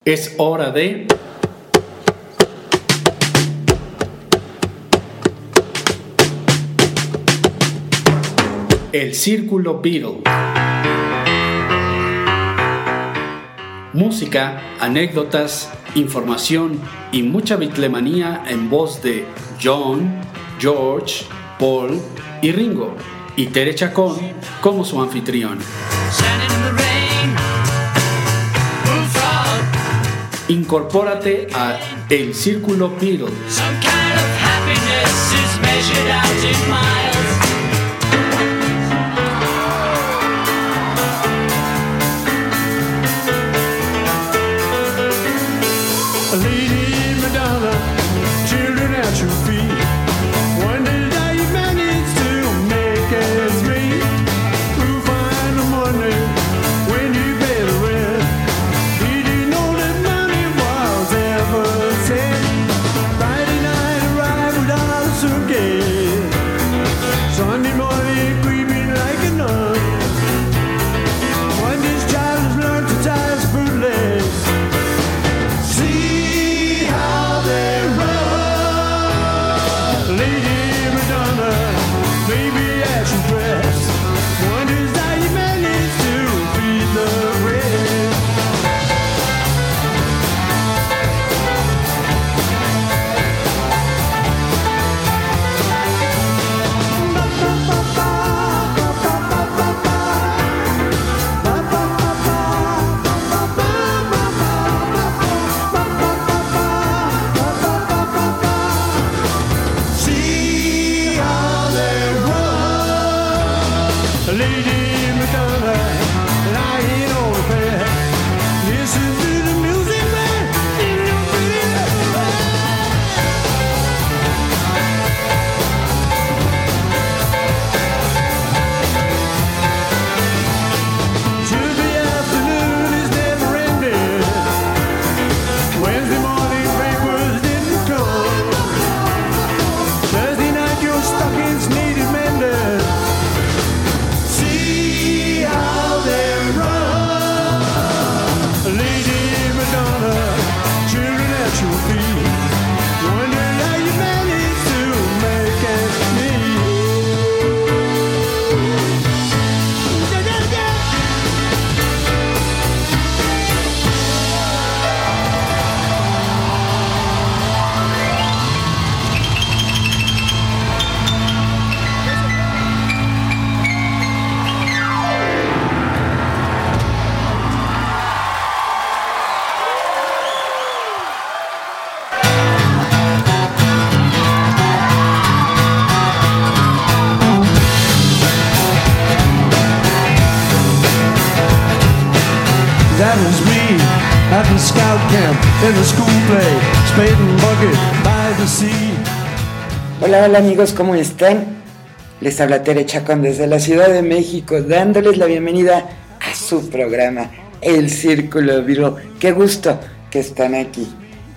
Es hora de... El Círculo Beatle. Música, anécdotas, información y mucha bitlemanía en voz de John, George, Paul y Ringo, y Tere Chacón como su anfitrión. Incorpórate a El Círculo Beatle. Lady Madonna, children at your feet. One day that you manage to make ends meet. We'll find the money when you pay the rent. Did you know that money was ever sent? Friday night arrived without a suitcase. Sunday morning creeping like a nun. One this child has learned to tie his bootlegs. That was me at the scout camp in the school play, spade and bucket by the sea. Hola amigos, ¿cómo están? Les habla Tere Chacón desde la Ciudad de México, dándoles la bienvenida a su programa, El Círculo Beatle. Qué gusto que están aquí.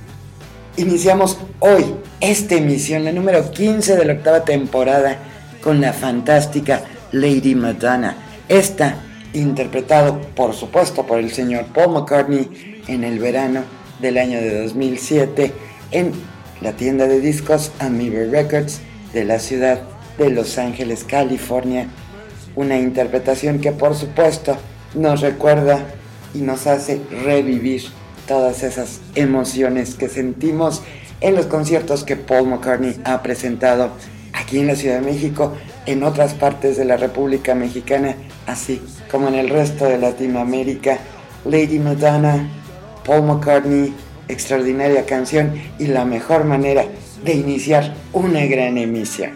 Iniciamos hoy esta emisión, la número 15 de la octava temporada, con la fantástica Lady Madonna. Esta interpretado, por supuesto, por el señor Paul McCartney en el verano del año de 2007 en la tienda de discos Amoeba Records de la ciudad de Los Ángeles, California. Una interpretación que, por supuesto, nos recuerda y nos hace revivir todas esas emociones que sentimos en los conciertos que Paul McCartney ha presentado aquí en la Ciudad de México, en otras partes de la República Mexicana, así como en el resto de Latinoamérica. Lady Madonna, Paul McCartney, extraordinaria canción y la mejor manera de iniciar una gran emisión.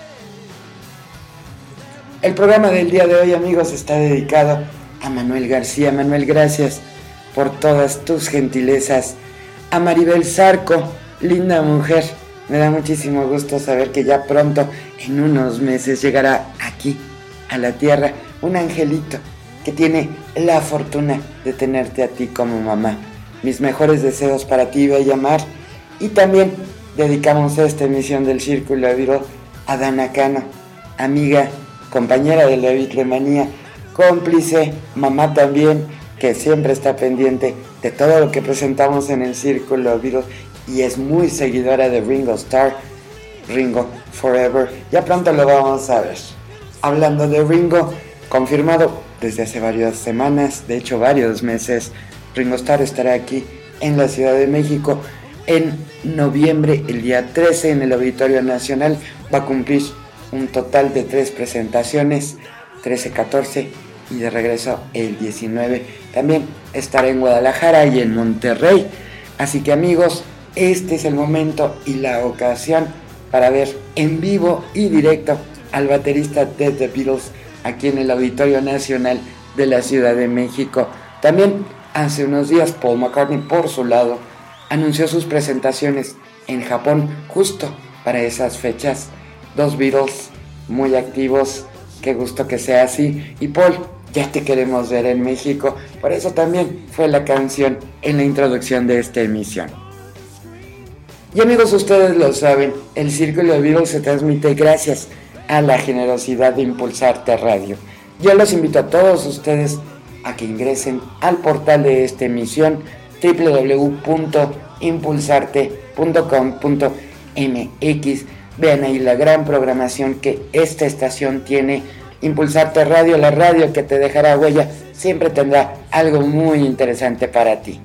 El programa del día de hoy, amigos, está dedicado a Manuel García. Manuel, gracias por todas tus gentilezas. A Maribel Zarco, linda mujer, me da muchísimo gusto saber que ya pronto, en unos meses, llegará aquí a la tierra un angelito que tiene la fortuna de tenerte a ti como mamá. Mis mejores deseos para ti, bella Mar. Y también dedicamos esta emisión del Círculo Beatle a Dana Cano, amiga, compañera de la bitlemanía, cómplice, mamá también, que siempre está pendiente de todo lo que presentamos en el Círculo Beatles y es muy seguidora de Ringo Starr, Ringo Forever. Ya pronto lo vamos a ver. Hablando de Ringo, confirmado desde hace varias semanas, de hecho varios meses, Ringo Starr estará aquí en la Ciudad de México en noviembre, el día 13 en el Auditorio Nacional. Va a cumplir un total de 3 presentaciones, 13, 14 y de regreso el 19. También estará en Guadalajara y en Monterrey. Así que amigos, este es el momento y la ocasión para ver en vivo y directo al baterista de The Beatles aquí en el Auditorio Nacional de la Ciudad de México. También hace unos días Paul McCartney, por su lado, anunció sus presentaciones en Japón justo para esas fechas. 2 Beatles muy activos, qué gusto que sea así. Y Paul, ya te queremos ver en México, por eso también fue la canción en la introducción de esta emisión. Y amigos, ustedes lo saben, el Círculo de Beatles se transmite gracias a la generosidad de Impulsarte Radio. Yo los invito a todos ustedes a que ingresen al portal de esta emisión www.impulsarte.com.mx. Vean ahí la gran programación que esta estación tiene. Impulsarte Radio, la radio que te dejará huella, siempre tendrá algo muy interesante para ti.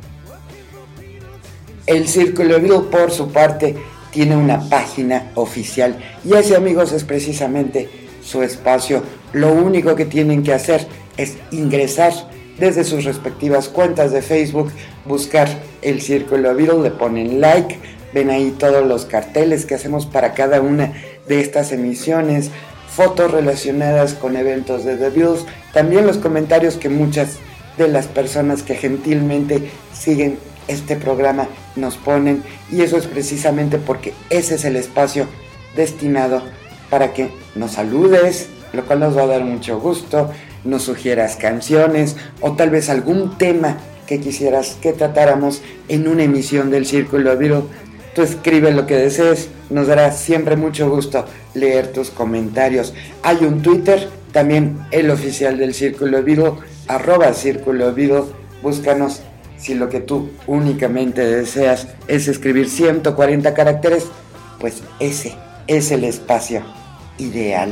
El Círculo Beatles, por su parte, tiene una página oficial y ese, amigos, es precisamente su espacio. Lo único que tienen que hacer es ingresar desde sus respectivas cuentas de Facebook, buscar el Círculo Beatles, le ponen like, ven ahí todos los carteles que hacemos para cada una de estas emisiones, fotos relacionadas con eventos de The Beatles, también los comentarios que muchas de las personas que gentilmente siguen este programa nos ponen, y eso es precisamente porque ese es el espacio destinado para que nos saludes, lo cual nos va a dar mucho gusto, nos sugieras canciones o tal vez algún tema que quisieras que tratáramos en una emisión del Círculo Beatles. Tú escribe lo que desees, nos dará siempre mucho gusto leer tus comentarios. Hay un Twitter, también el oficial del Círculo Beatles, @Círculo Beatles. Búscanos si lo que tú únicamente deseas es escribir 140 caracteres, pues ese es el espacio ideal.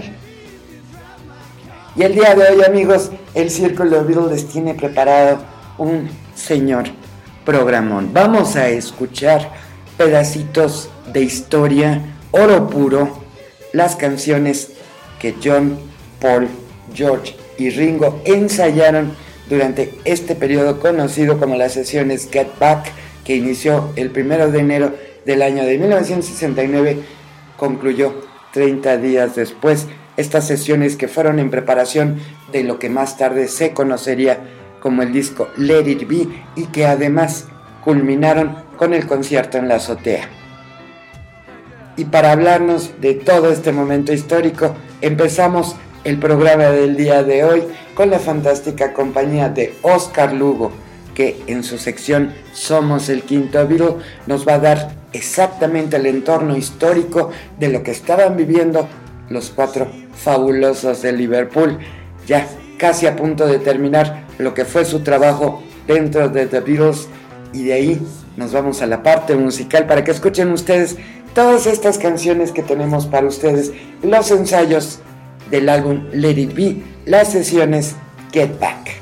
Y el día de hoy, amigos, el Círculo Beatles les tiene preparado un señor programón. Vamos a escuchar pedacitos de historia, oro puro, las canciones que John, Paul, George y Ringo ensayaron durante este periodo conocido como las sesiones Get Back, que inició el 1 de enero del año de 1969, concluyó 30 días después. Estas sesiones que fueron en preparación de lo que más tarde se conocería como el disco Let It Be y que además culminaron con el concierto en la azotea. Y para hablarnos de todo este momento histórico, empezamos el programa del día de hoy con la fantástica compañía de Oscar Lugo, que en su sección Somos el Quinto Beatle nos va a dar exactamente el entorno histórico de lo que estaban viviendo los 4 fabulosos de Liverpool, ya casi a punto de terminar lo que fue su trabajo dentro de The Beatles, y de ahí nos vamos a la parte musical para que escuchen ustedes todas estas canciones que tenemos para ustedes, los ensayos del álbum Let It Be, las sesiones Get Back.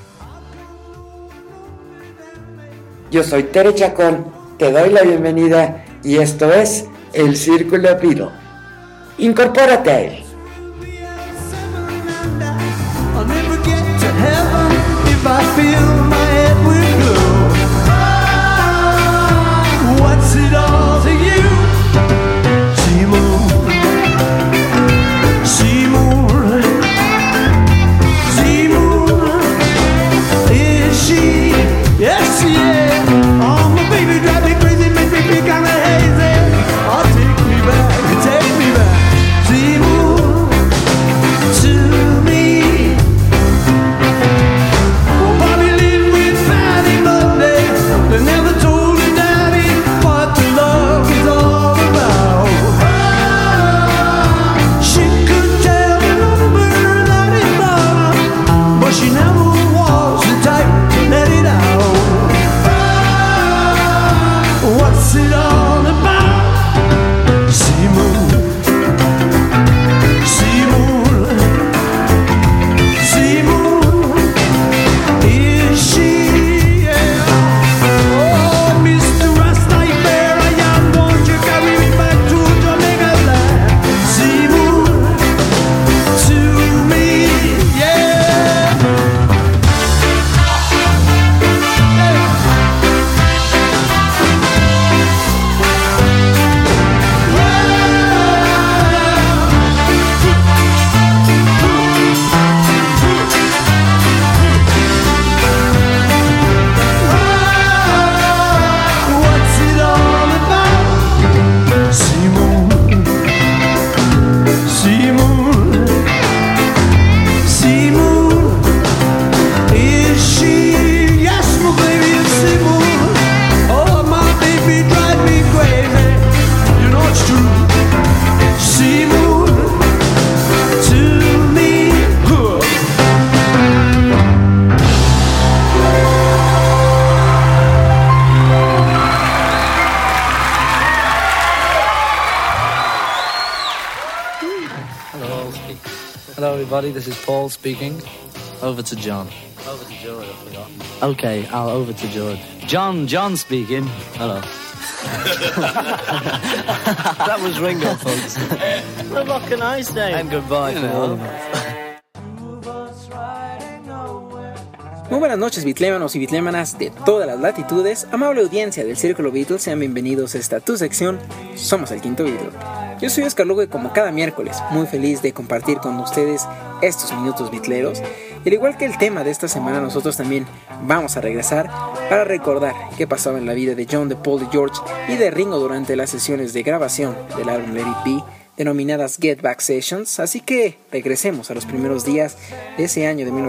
Yo soy Tere Chacón, te doy la bienvenida y esto es el Círculo Beatles. Incorpórate a él. I'll never get to heaven if I feel my head will glow. What's it all to you? Seymour, Seymour, Seymour. Is she? Yes, yeah. Oh, my baby drive me crazy, make me feel kinda hazy. Oh, take me back, Seymour, to me. Oh, Bobby Lee. everybody. This is Paul speaking. Over to John. Over to George, I forgot. Okay, over to George. John speaking. Hello. That was Ringo, folks. Well, what can I say? And goodbye for all of us. Muy buenas noches, bitlémanos y bitlémanas de todas las latitudes. Amable audiencia del Círculo Beatles, sean bienvenidos a esta tu sección, Somos el Quinto Beatle. Yo soy Oscar Lugo y como cada miércoles, muy feliz de compartir con ustedes estos minutos bitleros. Y al igual que el tema de esta semana, nosotros también vamos a regresar para recordar qué pasaba en la vida de John, de Paul, de George y de Ringo durante las sesiones de grabación del álbum Let It Be, denominadas Get Back Sessions. Así que regresemos a los primeros días de ese año de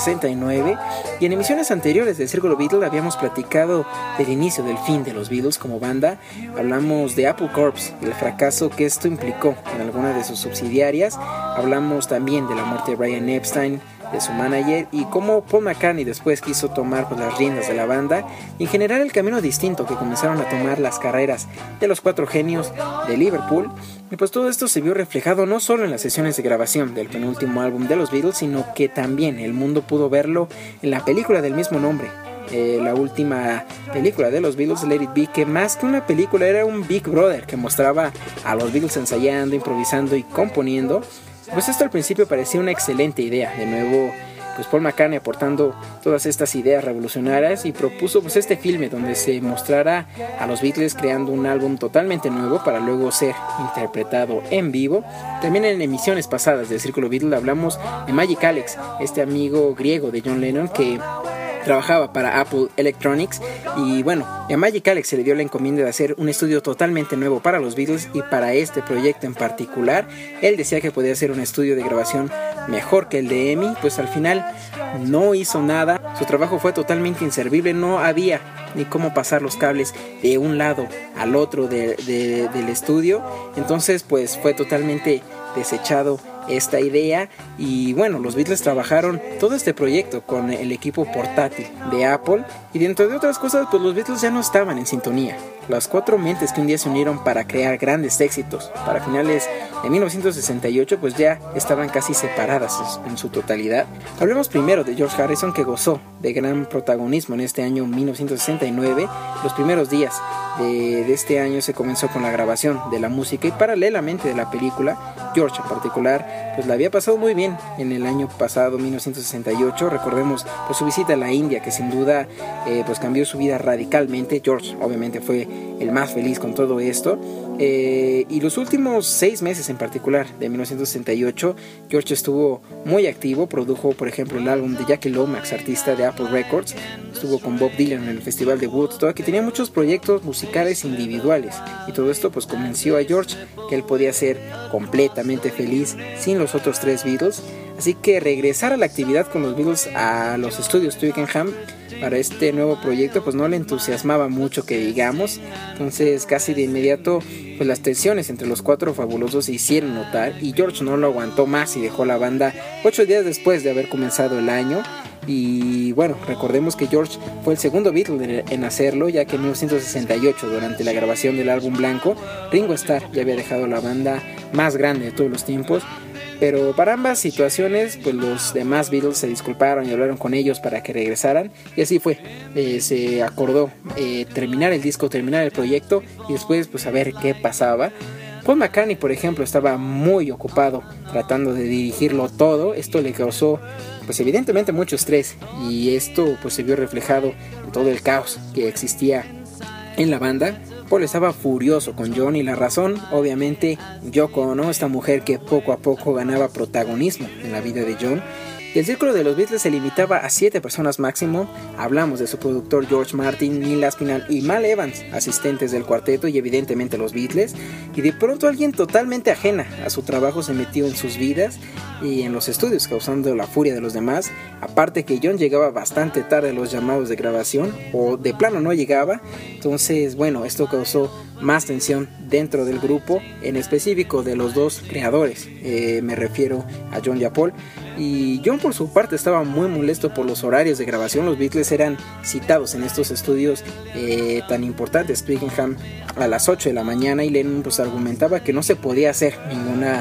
1969, y en emisiones anteriores del Círculo Beatle habíamos platicado del inicio del fin de los Beatles como banda. Hablamos de Apple Corps y el fracaso que esto implicó en alguna de sus subsidiarias. Hablamos también de la muerte de Brian Epstein, de su manager, y cómo Paul McCartney después quiso tomar las riendas de la banda y en general el camino distinto que comenzaron a tomar las carreras de los cuatro genios de Liverpool. Y pues todo esto se vio reflejado no solo en las sesiones de grabación del penúltimo álbum de los Beatles, sino que también el mundo pudo verlo en la película del mismo nombre. La última película de los Beatles, Let It Be, que más que una película era un Big Brother que mostraba a los Beatles ensayando, improvisando y componiendo. Pues esto al principio parecía una excelente idea. De nuevo, pues Paul McCartney aportando todas estas ideas revolucionarias y propuso pues este filme donde se mostrara a los Beatles creando un álbum totalmente nuevo para luego ser interpretado en vivo. También en emisiones pasadas del Círculo Beatle hablamos de Magic Alex, este amigo griego de John Lennon que trabajaba para Apple Electronics, y bueno, a Magic Alex se le dio la encomienda de hacer un estudio totalmente nuevo para los Beatles, y para este proyecto en particular él decía que podía hacer un estudio de grabación mejor que el de EMI. Pues al final no hizo nada, su trabajo fue totalmente inservible, no había ni cómo pasar los cables de un lado al otro del estudio. Entonces pues fue totalmente desechado esta idea, y bueno, los Beatles trabajaron todo este proyecto con el equipo portátil de Apple, y dentro de otras cosas pues los Beatles ya no estaban en sintonía. Las cuatro mentes que un día se unieron para crear grandes éxitos para finales de 1968 pues ya estaban casi separadas en su totalidad. Hablemos primero de George Harrison, que gozó de gran protagonismo en este año 1969. Los primeros días de este año se comenzó con la grabación de la música, y paralelamente de la película. George en particular pues la había pasado muy bien en el año pasado, 1968. Recordemos pues su visita a la India, que sin duda pues cambió su vida radicalmente. George obviamente fue el más feliz con todo esto, y los últimos 6 meses en particular de 1968 George estuvo muy activo. Produjo por ejemplo el álbum de Jackie Lomax, artista de Apple Records. Estuvo con Bob Dylan en el festival de Woodstock, y tenía muchos proyectos musicales individuales, y todo esto pues convenció a George que él podía ser completamente feliz sin los otros tres Beatles. Así que regresar a la actividad con los Beatles a los estudios Twickenham para este nuevo proyecto pues no le entusiasmaba mucho, que digamos. Entonces casi de inmediato pues las tensiones entre los cuatro fabulosos se hicieron notar, y George no lo aguantó más y dejó la banda 8 días después de haber comenzado el año. Y bueno, recordemos que George fue el segundo Beatle en hacerlo, ya que en 1968, durante la grabación del álbum blanco, Ringo Starr ya había dejado la banda más grande de todos los tiempos. Pero para ambas situaciones pues los demás Beatles se disculparon y hablaron con ellos para que regresaran, y así fue. Se acordó terminar el disco, terminar el proyecto, y después pues a ver qué pasaba. Paul McCartney, por ejemplo, estaba muy ocupado tratando de dirigirlo todo. Esto le causó pues evidentemente mucho estrés, y esto pues se vio reflejado en todo el caos que existía en la banda. Paul estaba furioso con John, y la razón, obviamente, Yoko Ono, esta mujer que poco a poco ganaba protagonismo en la vida de John. El círculo de los Beatles se limitaba a 7 personas máximo. Hablamos de su productor George Martin, Neil Aspinall y Mal Evans, asistentes del cuarteto, y evidentemente los Beatles. Y de pronto alguien totalmente ajena a su trabajo se metió en sus vidas y en los estudios, causando la furia de los demás. Aparte que John llegaba bastante tarde a los llamados de grabación, o de plano no llegaba. Entonces bueno, esto causó más tensión dentro del grupo, en específico de los dos creadores. Me refiero a John y a Paul. Y John por su parte estaba muy molesto por los horarios de grabación. Los Beatles eran citados en estos estudios tan importantes, Twickenham, a las 8 de la mañana, y Lennon pues argumentaba que no se podía hacer ninguna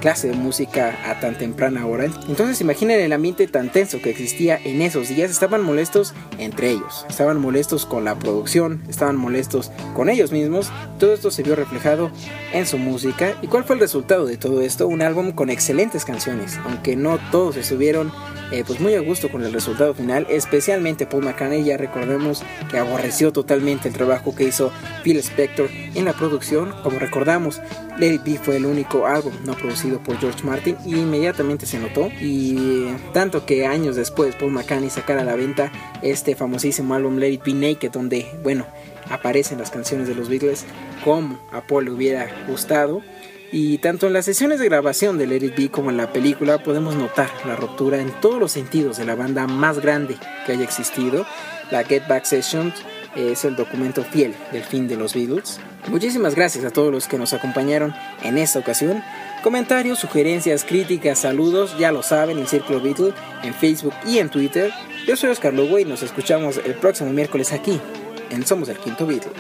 clase de música a tan temprana hora. Entonces imaginen el ambiente tan tenso que existía en esos días. Estaban molestos entre ellos, estaban molestos con la producción, estaban molestos con ellos mismos. Todo esto se vio reflejado en su música. ¿Y cuál fue el resultado de todo esto? Un álbum con excelentes canciones, aunque no todos estuvieron pues muy a gusto con el resultado final, especialmente Paul McCartney. Ya recordemos que aborreció totalmente el trabajo que hizo Phil Spector en la producción. Como recordamos, Let It Be fue el único álbum no producido por George Martin y inmediatamente se notó, y tanto que años después Paul McCartney sacara a la venta este famosísimo álbum Let It Be Naked, donde aparecen las canciones de los Beatles como a Paul le hubiera gustado. Y tanto en las sesiones de grabación de Let It Be como en la película podemos notar la ruptura en todos los sentidos de la banda más grande que haya existido. La Get Back Sessions es el documento fiel del fin de los Beatles. Muchísimas gracias a todos los que nos acompañaron en esta ocasión. Comentarios, sugerencias, críticas, saludos, ya lo saben, en Círculo Beatle, en Facebook y en Twitter. Yo soy Oscar Lugo y nos escuchamos el próximo miércoles aquí en Somos el Quinto Beatle.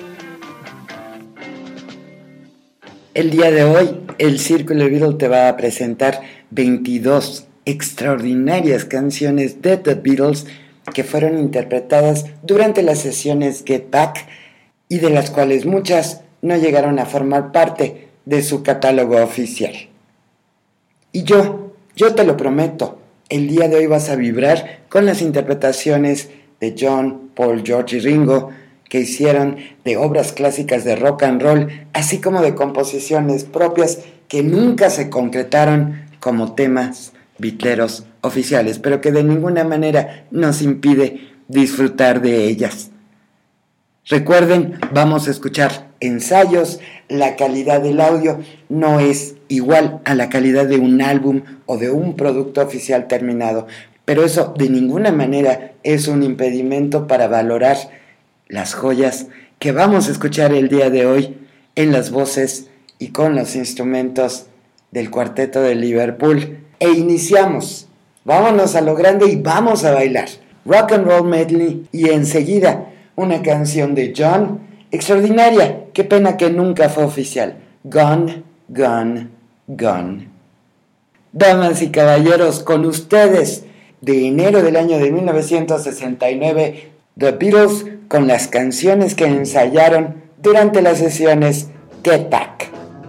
El día de hoy, el Círculo Beatle te va a presentar 22 extraordinarias canciones de The Beatles que fueron interpretadas durante las sesiones Get Back y de las cuales muchas no llegaron a formar parte de su catálogo oficial. Y yo te lo prometo, el día de hoy vas a vibrar con las interpretaciones de John, Paul, George y Ringo, que hicieron de obras clásicas de rock and roll, así como de composiciones propias que nunca se concretaron como temas beatleros oficiales, pero que de ninguna manera nos impide disfrutar de ellas. Recuerden, vamos a escuchar ensayos, la calidad del audio no es igual a la calidad de un álbum o de un producto oficial terminado, pero eso de ninguna manera es un impedimento para valorar las joyas que vamos a escuchar el día de hoy en las voces y con los instrumentos del Cuarteto de Liverpool. E iniciamos, vámonos a lo grande y vamos a bailar Rock and Roll Medley y enseguida una canción de John extraordinaria, qué pena que nunca fue oficial, Gone, Gone, Gone. Damas y caballeros, con ustedes, de enero del año de 1969, The Beatles con las canciones que ensayaron durante las sesiones Get Back.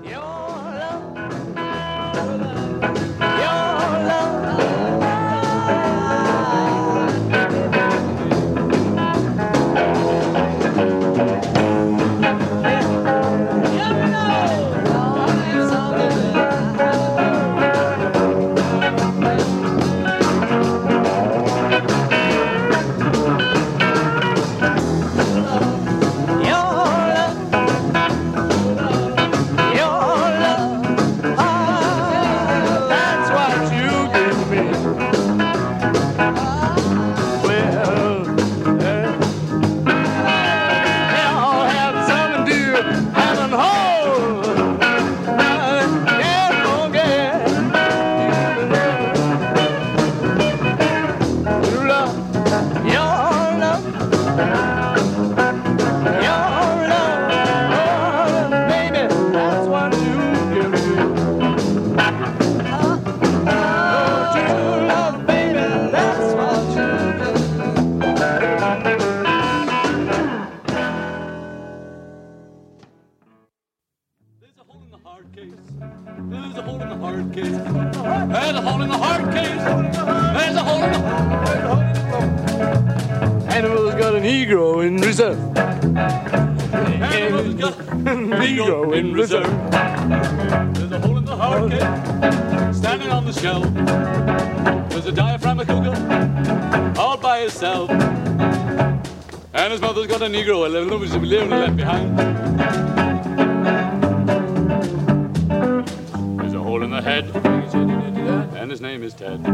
And his mother's got a Negro, and nobody's left behind. There's a hole in the head, and his name is Ted.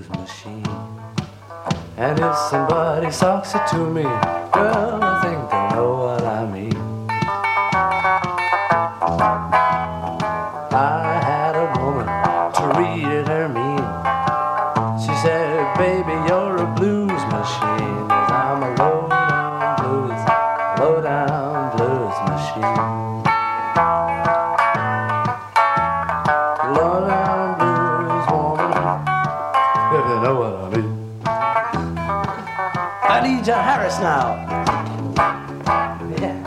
blues machine. And if somebody talks it to me, girl, I think they'll know what I mean. I had a woman to read her mean. She said, baby, you're a blues machine. 'Cause I'm a low down blues machine. Low down blues woman, if you know what I mean. I need John Harris now. Yeah.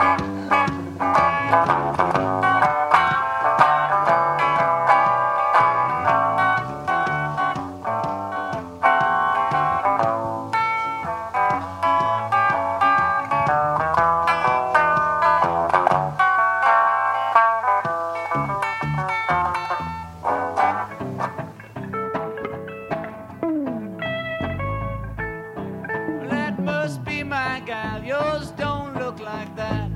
That must be my gal, yours don't look like that.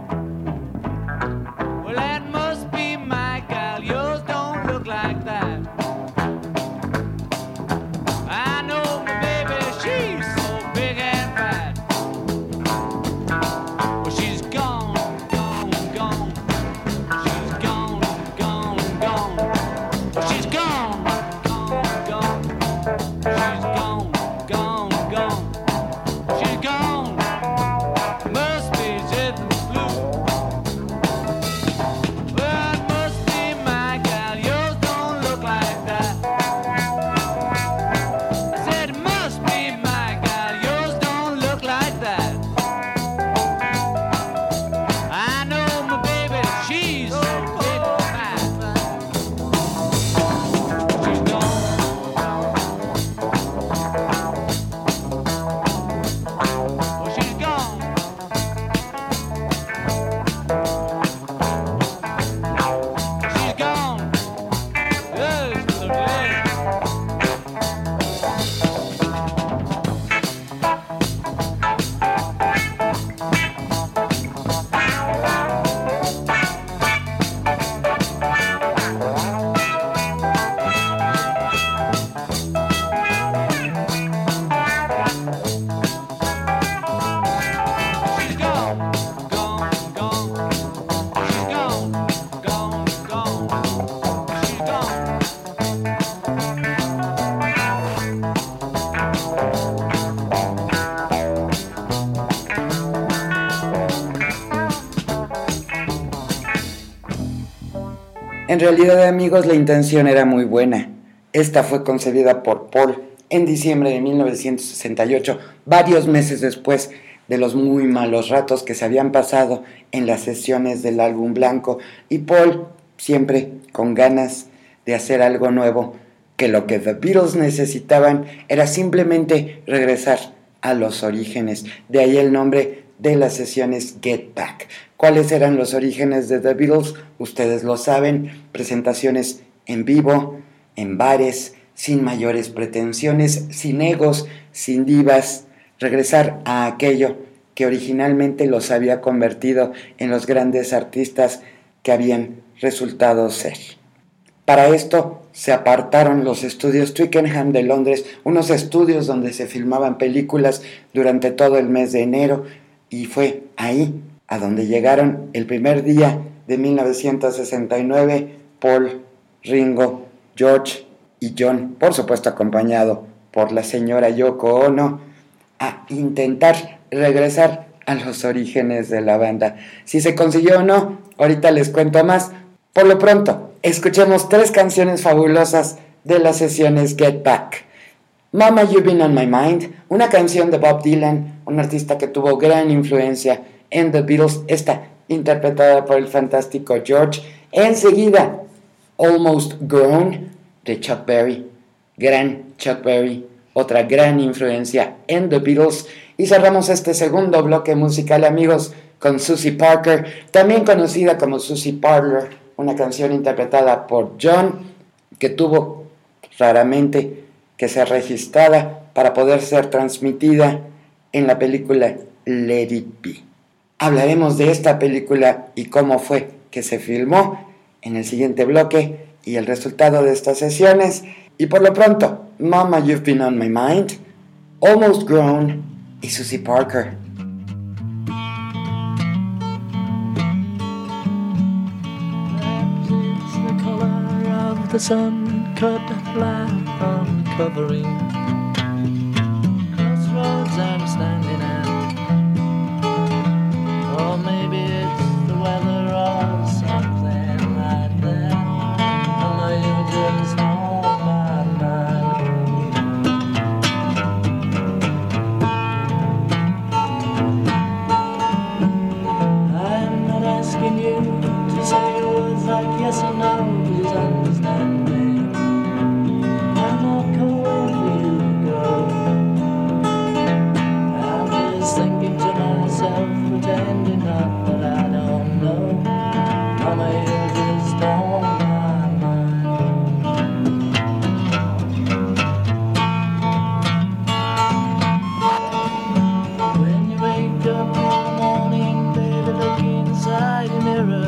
Well, that must be my gal, yours don't look like that. I know my baby, she's so big and fat. Well, she's gone, gone, gone. She's gone, gone, gone. Well, she's gone, gone, gone. She's gone, gone, gone. She's gone. Must be just the blue. Well, it must be my gal. Yours don't look like that. I said it must be my gal. Yours don't look like that. I know my baby. She's so big and fat. She's gone. Well, she's gone. She's gone. Yes, the lady. She's gone, gone, gone. She's gone, gone, gone. She's gone. En realidad, amigos, la intención era muy buena. Esta fue concebida por Paul en diciembre de 1968, varios meses después de los muy malos ratos que se habían pasado en las sesiones del álbum blanco, y Paul siempre con ganas de hacer algo nuevo, que lo que The Beatles necesitaban era simplemente regresar a los orígenes. De ahí el nombre de las sesiones Get Back. ¿Cuáles eran los orígenes de The Beatles? Ustedes lo saben, presentaciones en vivo, en bares, sin mayores pretensiones, sin egos, sin divas, regresar a aquello que originalmente los había convertido en los grandes artistas que habían resultado ser. Para esto se apartaron los estudios Twickenham de Londres, unos estudios donde se filmaban películas durante todo el mes de enero, y fue ahí a donde llegaron el primer día de 1969 Paul, Ringo, George y John, por supuesto acompañado por la señora Yoko Ono, a intentar regresar a los orígenes de la banda. Si se consiguió o no, ahorita les cuento más. Por lo pronto, escuchemos 3 canciones fabulosas de las sesiones Get Back. Mama, You've Been on My Mind, una canción de Bob Dylan, un artista que tuvo gran influencia en The Beatles, esta interpretada por el fantástico George. Enseguida, Almost Grown, de Chuck Berry, gran Chuck Berry, otra gran influencia en The Beatles. Y cerramos este segundo bloque musical, amigos, con Susie Parker, también conocida como Susie Parler, una canción interpretada por John, que tuvo raramente que ser registrada para poder ser transmitida en la película Let It Be. Hablaremos de esta película y cómo fue que se filmó en el siguiente bloque y el resultado de estas sesiones. Y por lo pronto, Mama, You've Been on My Mind, Almost Grown y Susie Parker. It's the color of the sun, cut light on covering. Crossroads I'm standing at. Or maybe it's the weather or something like that. Mama, you just on my mind. I'm not asking you to say words like yes or no, please understand me. I'm not calling for you to go. I'm just thinking to myself, pretending not that I don't know. Mama, you're just on my mind. When you wake up in the morning, baby, look inside your mirror.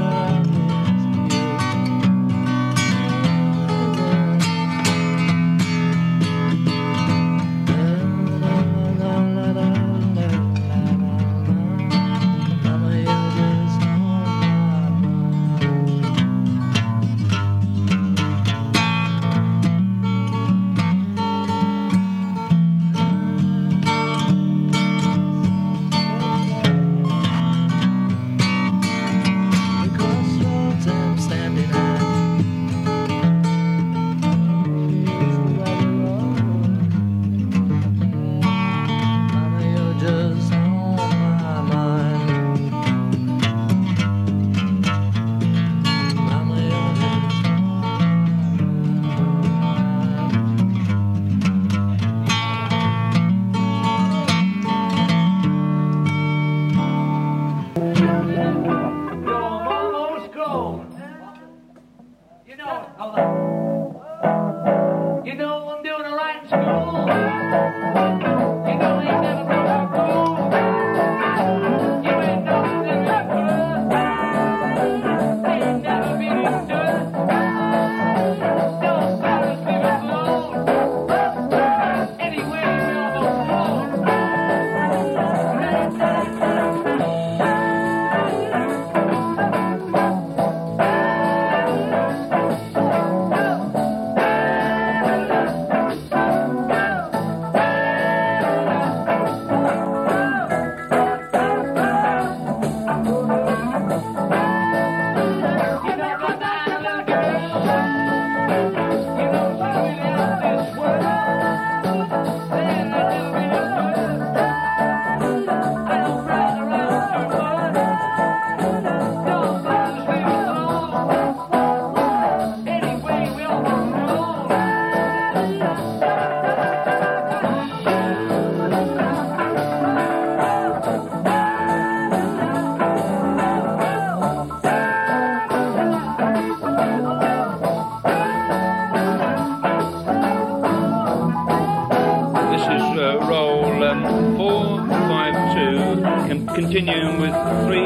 Continuing with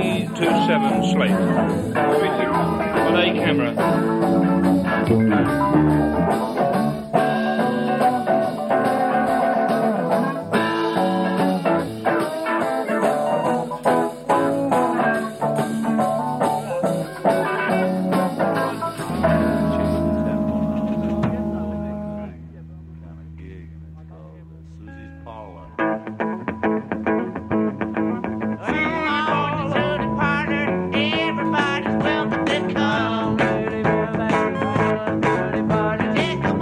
327 slate. On A camera. Everybody's welcome to come.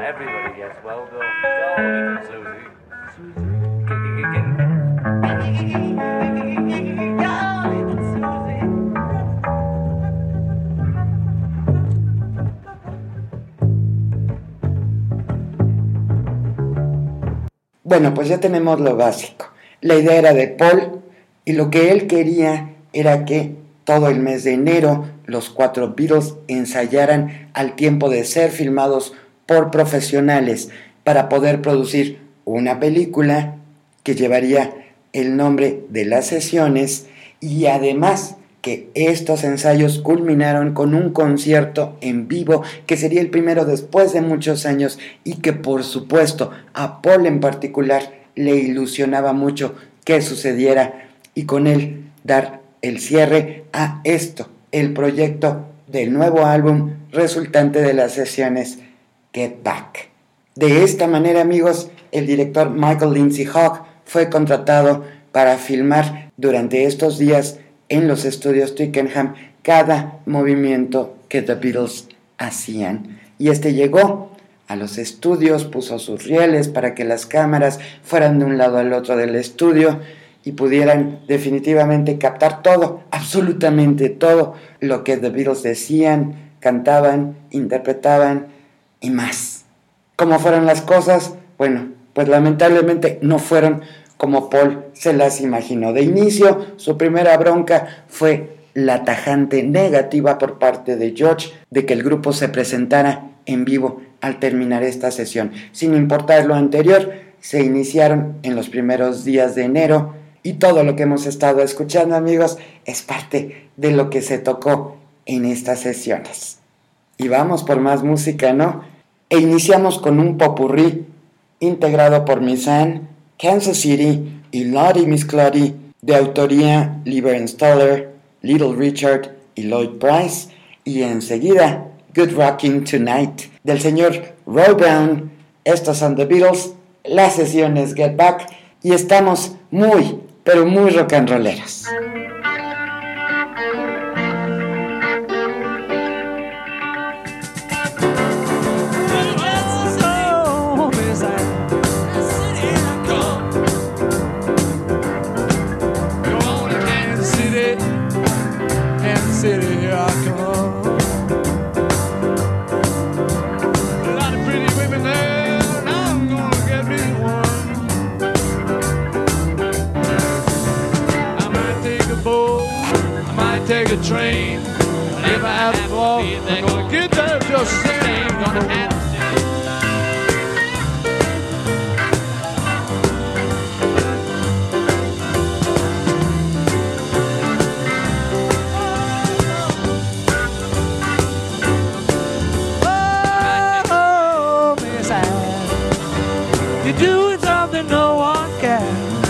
everybody gets well done. Go, little Susie. Bueno, pues ya tenemos lo básico. La idea era de Paul y lo que él quería era que todo el mes de enero los 4 Beatles ensayaran al tiempo de ser filmados por profesionales para poder producir una película que llevaría el nombre de Las Sesiones, y además que estos ensayos culminaron con un concierto en vivo que sería el primero después de muchos años y que por supuesto a Paul en particular le ilusionaba mucho que sucediera y con él dar el cierre a esto, el proyecto del nuevo álbum resultante de Las Sesiones Get Back. De esta manera, amigos, el director Michael Lindsay Hogg fue contratado para filmar durante estos días en los estudios Twickenham cada movimiento que The Beatles hacían. Y este llegó a los estudios, puso sus rieles para que las cámaras fueran de un lado al otro del estudio y pudieran definitivamente captar todo, absolutamente todo lo que The Beatles decían, cantaban, interpretaban y más. ¿Cómo fueron las cosas? Bueno, pues lamentablemente no fueron como Paul se las imaginó. De inicio, su primera bronca fue la tajante negativa por parte de George de que el grupo se presentara en vivo al terminar esta sesión. Sin importar lo anterior, se iniciaron en los primeros días de enero y todo lo que hemos estado escuchando, amigos, es parte de lo que se tocó en estas sesiones. Y vamos por más música, ¿no? E iniciamos con un popurrí integrado por Miss Anne, Kansas City y Lottie Miss Claudie, de autoría Lieber Stoller, Little Richard y Lloyd Price, y enseguida Good Rockin' Tonight del señor Roy Brown. Estos son The Beatles, Las Sesiones Get Back, y estamos muy, pero muy rock and rolleros. City, here I come. A lot of pretty women there, and I'm gonna get me one. I might take a boat, I might take a train, and if I have to walk, I'm gonna get there just the same. Gonna have to. Doing something no one can.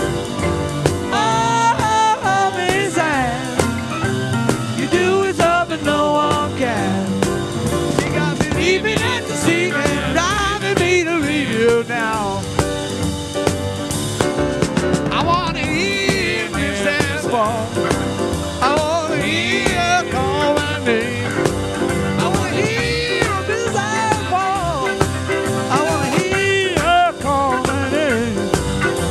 Oh, Miss Anne, you're doing something no one can. You got me leaving at the seat and driving me to leave you now. I wanna hear Miss Anne's voice. I wanna hear her call my name. I wanna hear Miss Anne's voice. I wanna hear her call my name.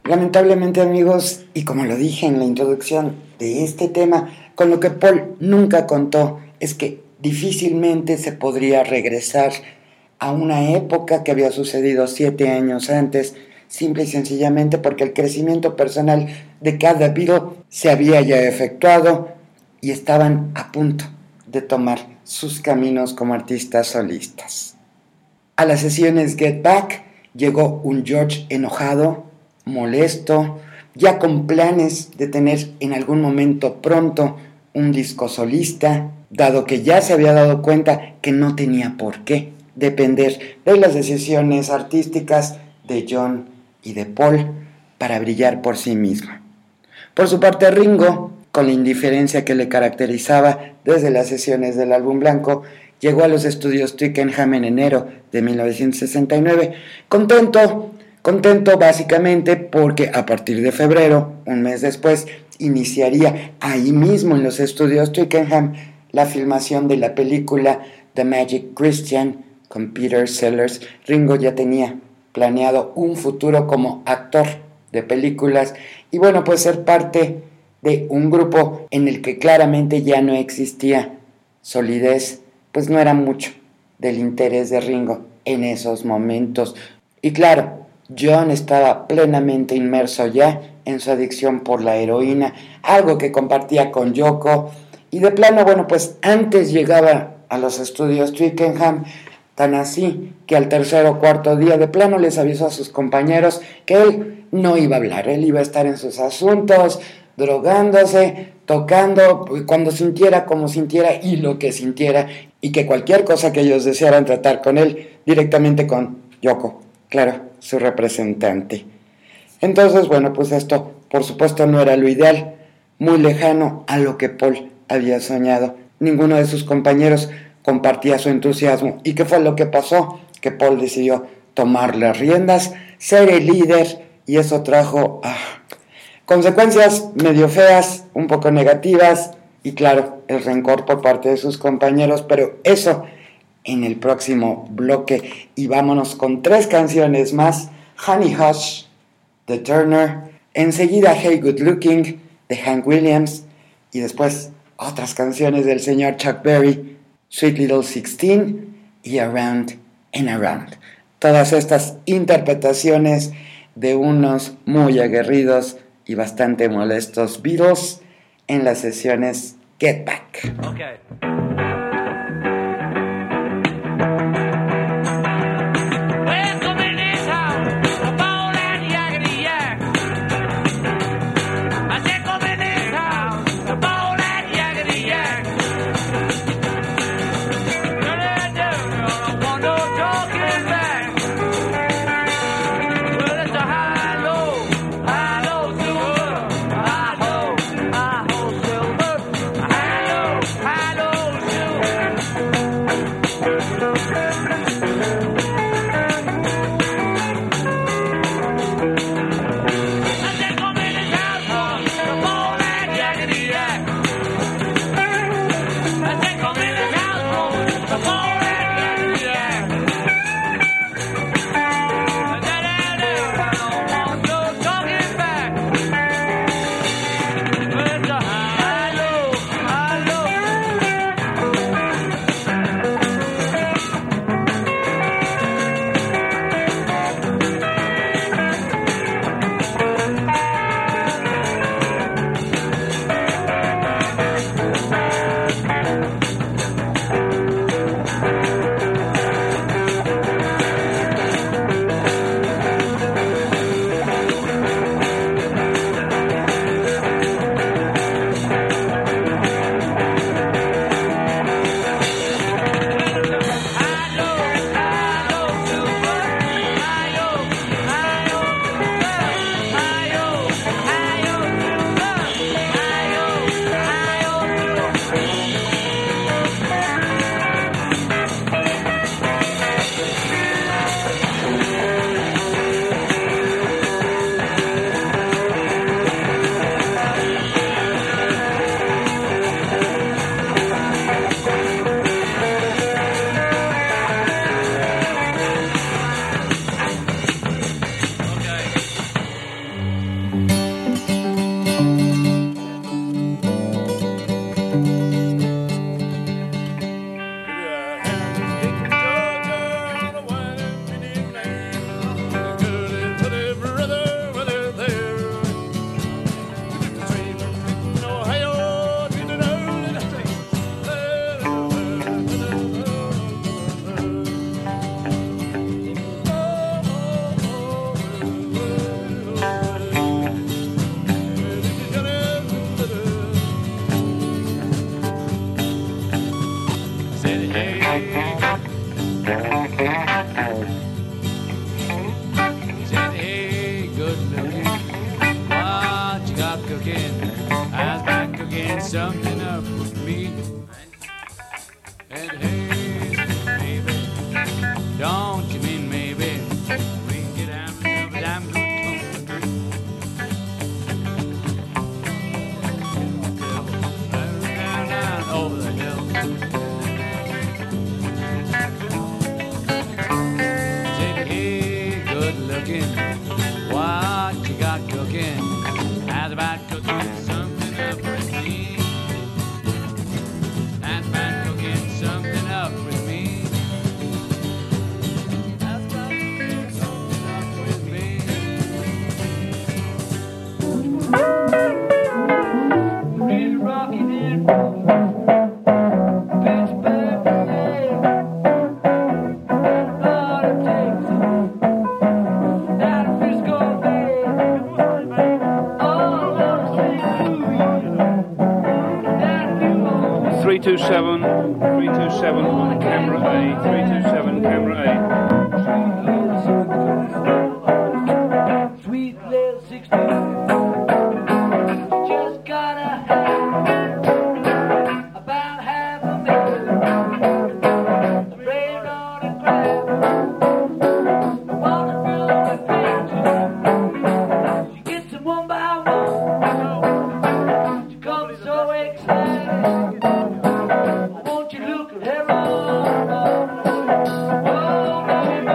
Lamentablemente, amigos, y como lo dije en la introducción de este tema, con lo que Paul nunca contó es que difícilmente se podría regresar a una época que había sucedido 7 años antes, simple y sencillamente porque el crecimiento personal de cada Beatle se había ya efectuado y estaban a punto de tomar sus caminos como artistas solistas. A las sesiones Get Back llegó un George enojado, molesto, ya con planes de tener en algún momento pronto un disco solista, dado que ya se había dado cuenta que no tenía por qué depender de las decisiones artísticas de John y de Paul para brillar por sí mismo. Por su parte, Ringo, con la indiferencia que le caracterizaba desde las sesiones del álbum blanco, llegó a los estudios Twickenham en enero de 1969, contento básicamente porque a partir de febrero, un mes después, iniciaría ahí mismo en los estudios Twickenham la filmación de la película The Magic Christian con Peter Sellers. Ringo ya tenía planeado un futuro como actor de películas y bueno, pues ser parte de un grupo en el que claramente ya no existía solidez, pues no era mucho del interés de Ringo en esos momentos. Y claro, John estaba plenamente inmerso ya en su adicción por la heroína, algo que compartía con Yoko, y de plano, bueno, pues antes llegaba a los estudios Twickenham, tan así que al tercer o cuarto día de plano les avisó a sus compañeros que él no iba a hablar, él iba a estar en sus asuntos, drogándose, tocando, cuando sintiera, como sintiera y lo que sintiera, y que cualquier cosa que ellos desearan tratar con él, directamente con Yoko, claro, su representante. Entonces, bueno, pues esto, por supuesto, no era lo ideal, muy lejano a lo que Paul había soñado. Ninguno de sus compañeros compartía su entusiasmo. ¿Y qué fue lo que pasó? Que Paul decidió tomar las riendas, ser el líder, y eso trajo consecuencias medio feas, un poco negativas, y claro, el rencor por parte de sus compañeros, pero eso en el próximo bloque. Y vámonos con 3 canciones más: Honey Hush, de Turner, enseguida Hey Good Looking, de Hank Williams, y después otras canciones del señor Chuck Berry, Sweet Little 16 y Around and Around. Todas estas interpretaciones de unos muy aguerridos y bastante molestos Beatles en las sesiones Get Back. Okay. Welcome in this house, a ball and yakety yak. I said, come in this house, a ball and yakety yak. I don't want no talking back. Well, it's a high-low silver, high-ho silver, high-low Said, hey, good looking, what you got cooking? I was back cooking something up with me. And hey, baby, don't you mean maybe we can get out of a damn good company? Down over the hill. Said, hey, good looking, what you got cooking? I was about cooking something up with me. That's about cooking something up with me. That's about cooking something up with me. Really rocking and rolling. Pittsburgh, Florida, Texas, down to Frisco Bay, all over St. Louis, down to New Orleans. 327 on camera A. 327 camera A. Sweet little 16. Just gotta have about half a million. Sprayed on and grab. Wanna fill the picture. She gets them one by one. She comes so excited. Won't you look at her on? Oh,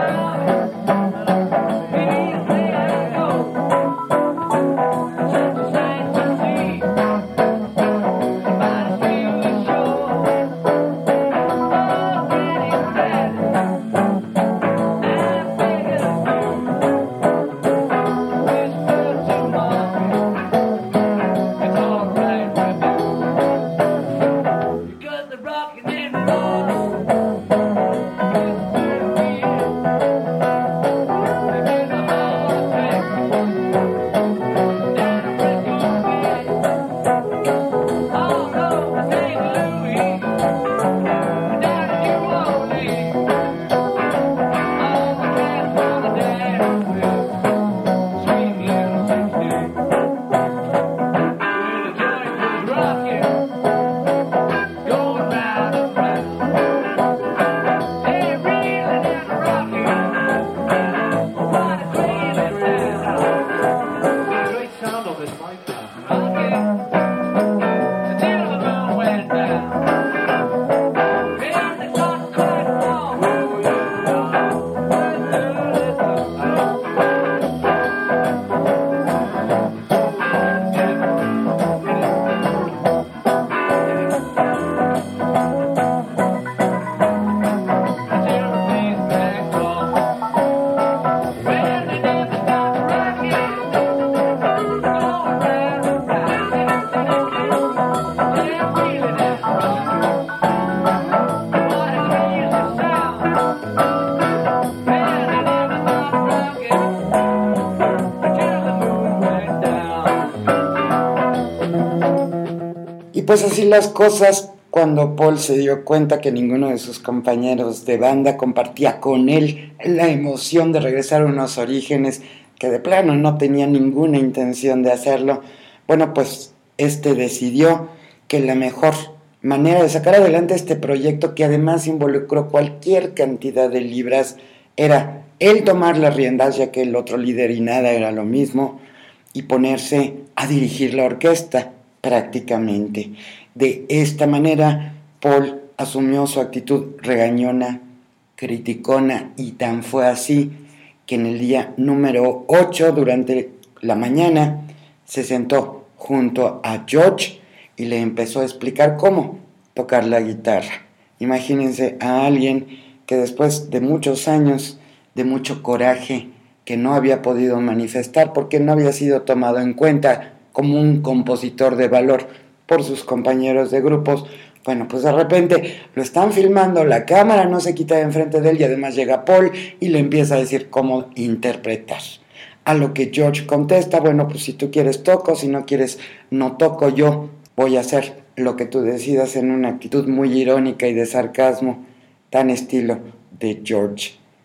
Pues así las cosas, cuando Paul se dio cuenta que ninguno de sus compañeros de banda compartía con él la emoción de regresar a unos orígenes, que de plano no tenía ninguna intención de hacerlo, bueno, pues decidió que la mejor manera de sacar adelante este proyecto, que además involucró cualquier cantidad de libras, era él tomar las riendas, ya que el otro líder y nada era lo mismo, y ponerse a dirigir la orquesta prácticamente. De esta manera, Paul asumió su actitud regañona, criticona, y tan fue así que en el día número 8, durante la mañana, se sentó junto a George y le empezó a explicar cómo tocar la guitarra. Imagínense a alguien que después de muchos años, de mucho coraje, que no había podido manifestar porque no había sido tomado en cuenta como un compositor de valor por sus compañeros de grupos, bueno, pues de repente lo están filmando, la cámara no se quita de enfrente de él y además llega Paul y le empieza a decir cómo interpretar. A lo que George contesta, bueno, pues si tú quieres toco, si no quieres no toco, yo voy a hacer lo que tú decidas, en una actitud muy irónica y de sarcasmo, tan estilo de George.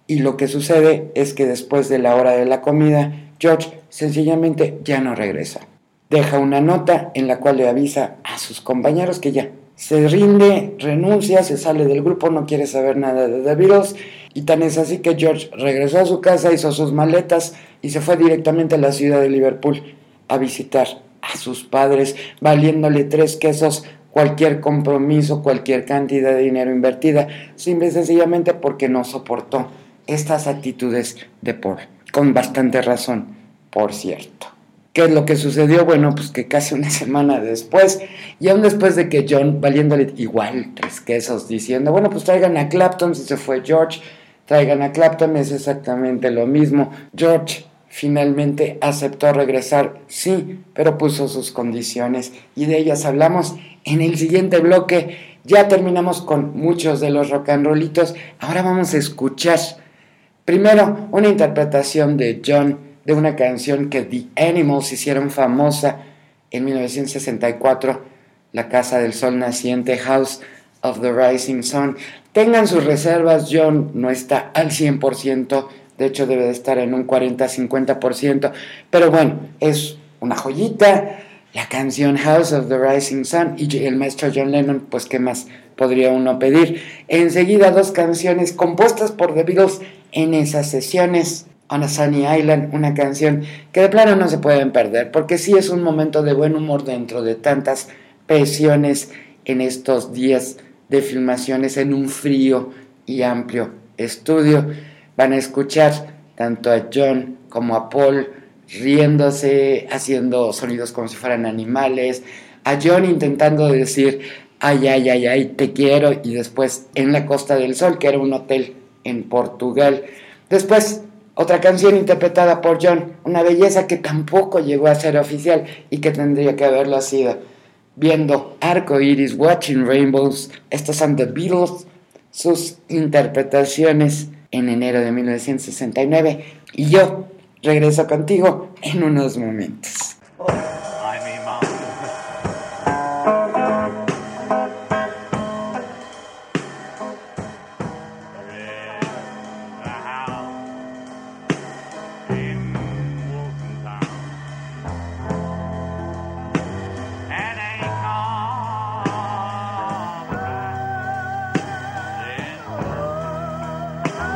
Y lo que sucede es que después de la hora de la comida, George sencillamente ya no regresa. Deja una nota en la cual le avisa a sus compañeros que ya se rinde, renuncia, se sale del grupo, no quiere saber nada de The Beatles. Y tan es así que George regresó a su casa, hizo sus maletas y se fue directamente a la ciudad de Liverpool a visitar a sus padres, valiéndole 3 quesos cualquier compromiso, cualquier cantidad de dinero invertida, simple y sencillamente porque no soportó estas actitudes de Paul, con bastante razón, por cierto. ¿Qué es lo que sucedió? Bueno, pues que casi una semana después, y aún después de que John, valiéndole igual 3 quesos, diciendo, bueno, pues traigan a Clapton, si se fue George, traigan a Clapton, es exactamente lo mismo. George finalmente aceptó regresar, sí, pero puso sus condiciones, y de ellas hablamos en el siguiente bloque. Ya terminamos con muchos de los rock and rollitos, ahora vamos a escuchar primero una interpretación de John de una canción que The Animals hicieron famosa en 1964, La Casa del Sol Naciente, House of the Rising Sun. Tengan sus reservas, John no está al 100%, de hecho debe de estar en un 40-50%, pero bueno, es una joyita, la canción House of the Rising Sun, y el maestro John Lennon, pues qué más podría uno pedir. Enseguida 2 canciones compuestas por The Beatles en esas sesiones. On a Sunny Island, una canción que de plano no se pueden perder, porque sí es un momento de buen humor dentro de tantas presiones en estos días de filmaciones en un frío y amplio estudio. Van a escuchar tanto a John como a Paul riéndose, haciendo sonidos como si fueran animales, a John intentando decir ay, ay, ay, ay, te quiero, y después en la Costa del Sol, que era un hotel en Portugal. Después otra canción interpretada por John, una belleza que tampoco llegó a ser oficial y que tendría que haberlo sido. Viendo arco iris, watching rainbows. Estos son The Beatles, sus interpretaciones en enero de 1969. Y yo regreso contigo en unos momentos.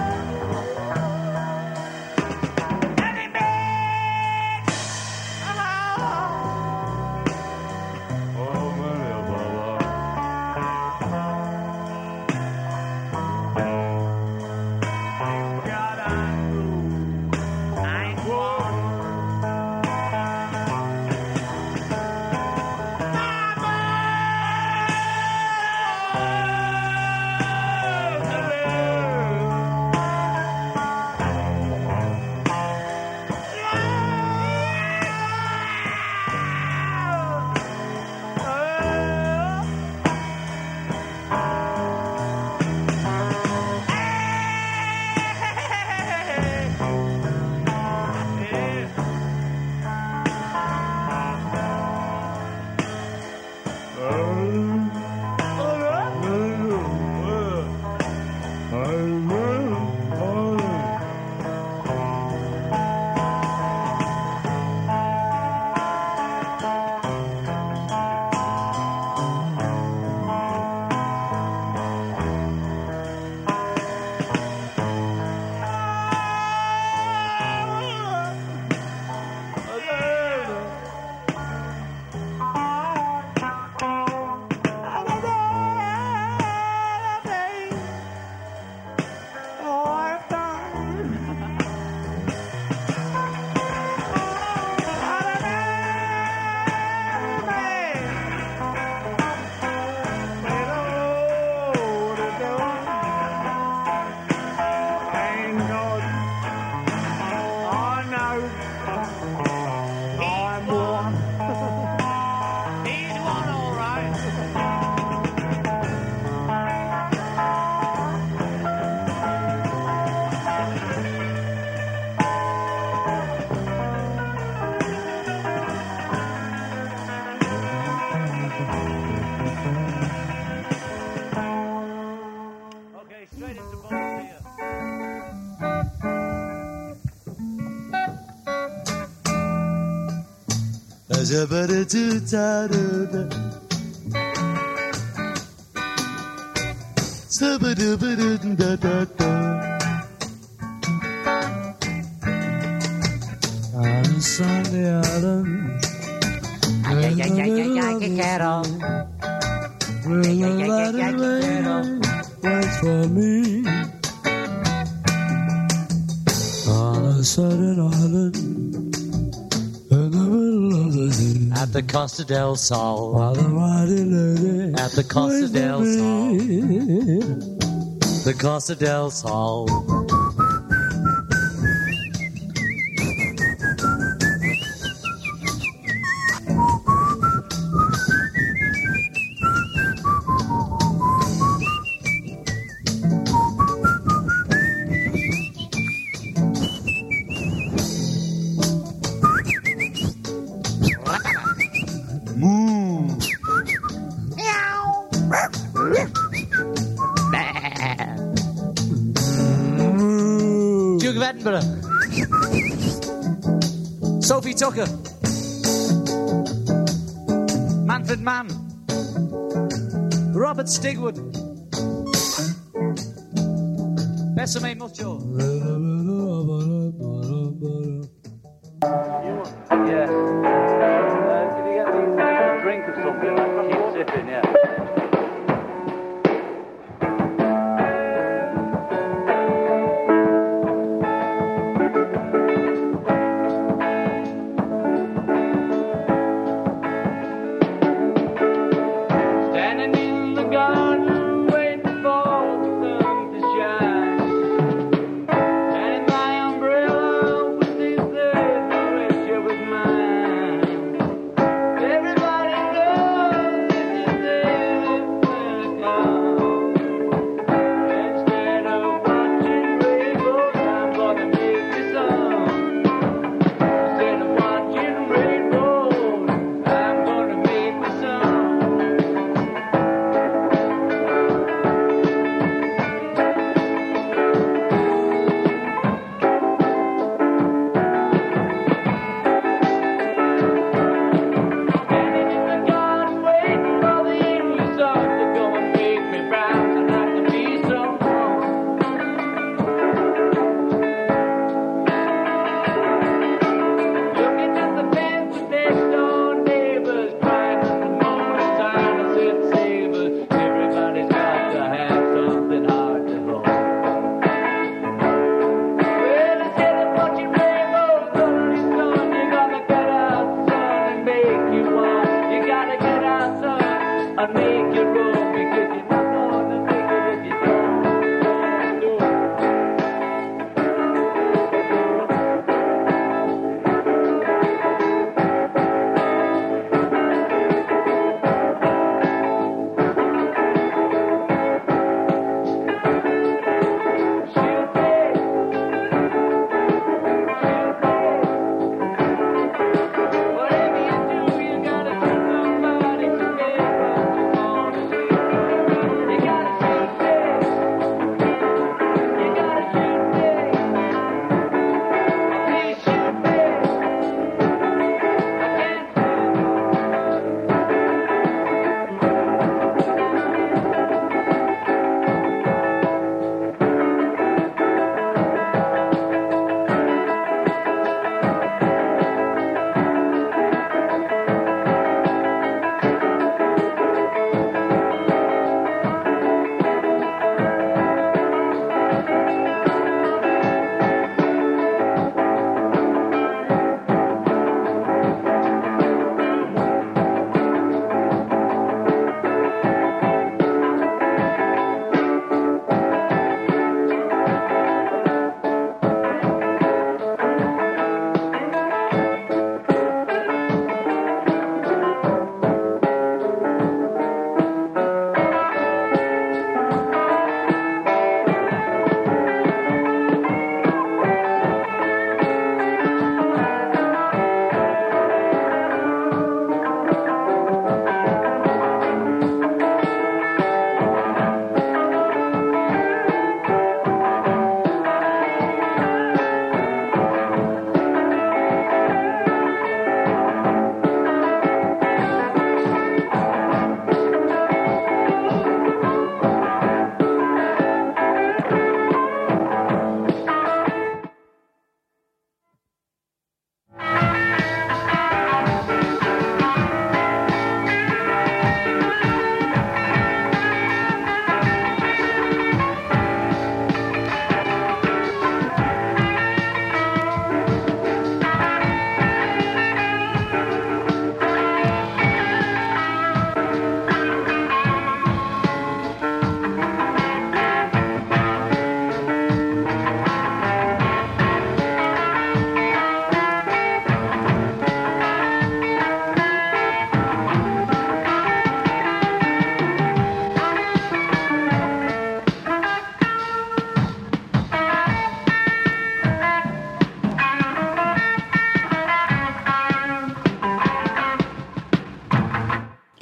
Come on! Zabba-da-doo-da-da-da. Zabba-doo-ba-doo-da-da-da. On a Sunday island. Ay, ay, ay, ay, ay, ay, que quiero. Ay, ay, ay, ay, ay, que quiero. Waits for me on a certain island in the middle of the sea. At the Costa del Sol. While the mighty lady At the Costa waits for del Sol. me. The Costa del Sol. Duke of Edinburgh. Sophie Tucker. Manfred Mann. Robert Stigwood. Besame mucho. Yeah. Can you get me a drink or something? Keep sipping, yeah. Standing in the garden, waiting for the sun to shine.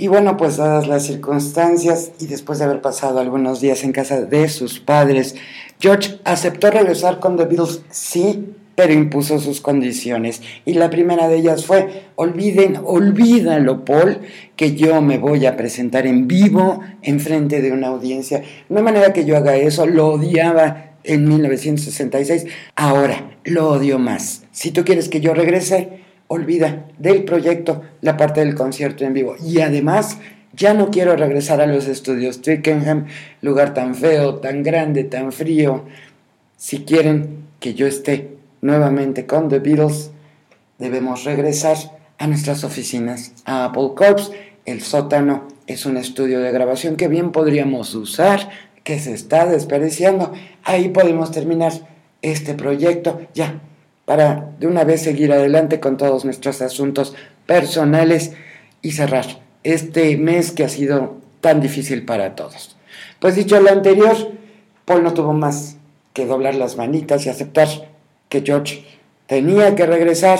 Y bueno, pues dadas las circunstancias y después de haber pasado algunos días en casa de sus padres, George aceptó regresar con The Beatles, sí, pero impuso sus condiciones. Y la primera de ellas fue: olvídalo, Paul, que yo me voy a presentar en vivo en frente de una audiencia. No hay manera que yo haga eso, lo odiaba en 1966, ahora lo odio más. Si tú quieres que yo regrese, olvida del proyecto la parte del concierto en vivo. Y además, ya no quiero regresar a los estudios Twickenham, lugar tan feo, tan grande, tan frío. Si quieren que yo esté nuevamente con The Beatles, debemos regresar a nuestras oficinas, a Apple Corps. El sótano es un estudio de grabación que bien podríamos usar, que se está desperdiciando. Ahí podemos terminar este proyecto ya, para de una vez seguir adelante con todos nuestros asuntos personales y cerrar este mes que ha sido tan difícil para todos. Pues dicho lo anterior, Paul no tuvo más que doblar las manitas y aceptar que George tenía que regresar.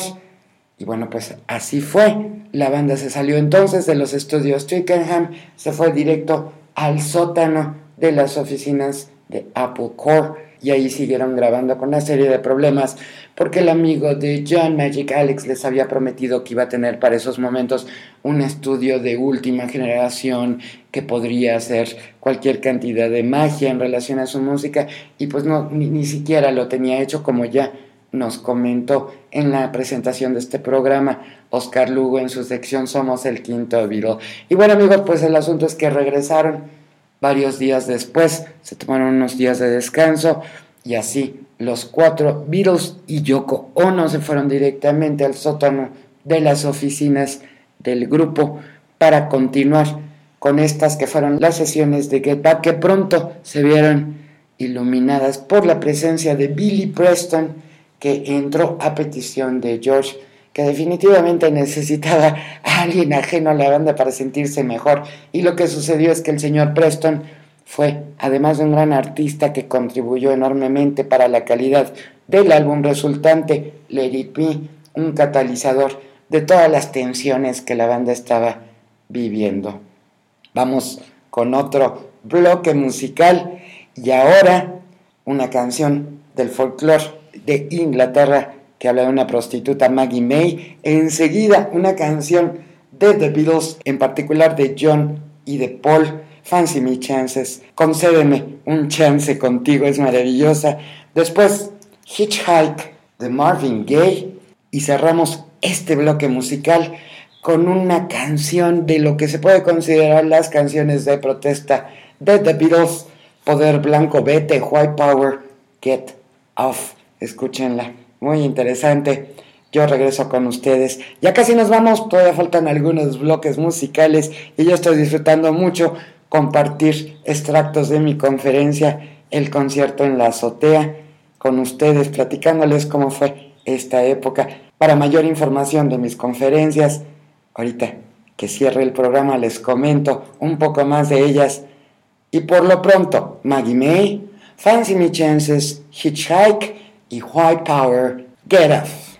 Y bueno, pues así fue. La banda se salió entonces de los estudios Twickenham, se fue directo al sótano de las oficinas de Apple Corps, y ahí siguieron grabando con una serie de problemas, porque el amigo de John Magic Alex les había prometido que iba a tener para esos momentos un estudio de última generación que podría hacer cualquier cantidad de magia en relación a su música, y pues no, ni siquiera lo tenía hecho, como ya nos comentó en la presentación de este programa Oscar Lugo en su sección Somos el Quinto Beatle. Y bueno, amigos, pues el asunto es que regresaron varios días después, se tomaron unos días de descanso, y así los 4 Beatles y Yoko Ono se fueron directamente al sótano de las oficinas del grupo para continuar con estas que fueron las sesiones de Get Back, que pronto se vieron iluminadas por la presencia de Billy Preston, que entró a petición de George, que definitivamente necesitaba a alguien ajeno a la banda para sentirse mejor. Y lo que sucedió es que el señor Preston fue, además de un gran artista que contribuyó enormemente para la calidad del álbum resultante, Let It Be, un catalizador de todas las tensiones que la banda estaba viviendo. Vamos con otro bloque musical, y ahora una canción del folclore de Inglaterra que habla de una prostituta, Maggie May. Enseguida una canción de The Beatles, en particular de John y de Paul, Fancy Me Chances, concédeme un chance contigo, es maravillosa. Después Hitchhike de Marvin Gaye, y cerramos este bloque musical con una canción de lo que se puede considerar las canciones de protesta de The Beatles: Poder Blanco, Vete, White Power, Get Off. Escúchenla, muy interesante. Yo regreso con ustedes. Ya casi nos vamos, todavía faltan algunos bloques musicales y yo estoy disfrutando mucho compartir extractos de mi conferencia, el concierto en la azotea, con ustedes, platicándoles cómo fue esta época. Para mayor información de mis conferencias, ahorita que cierre el programa les comento un poco más de ellas. Y por lo pronto, Maggie May, Fancy Me Chances, Hitchhike y White Power, Get Off.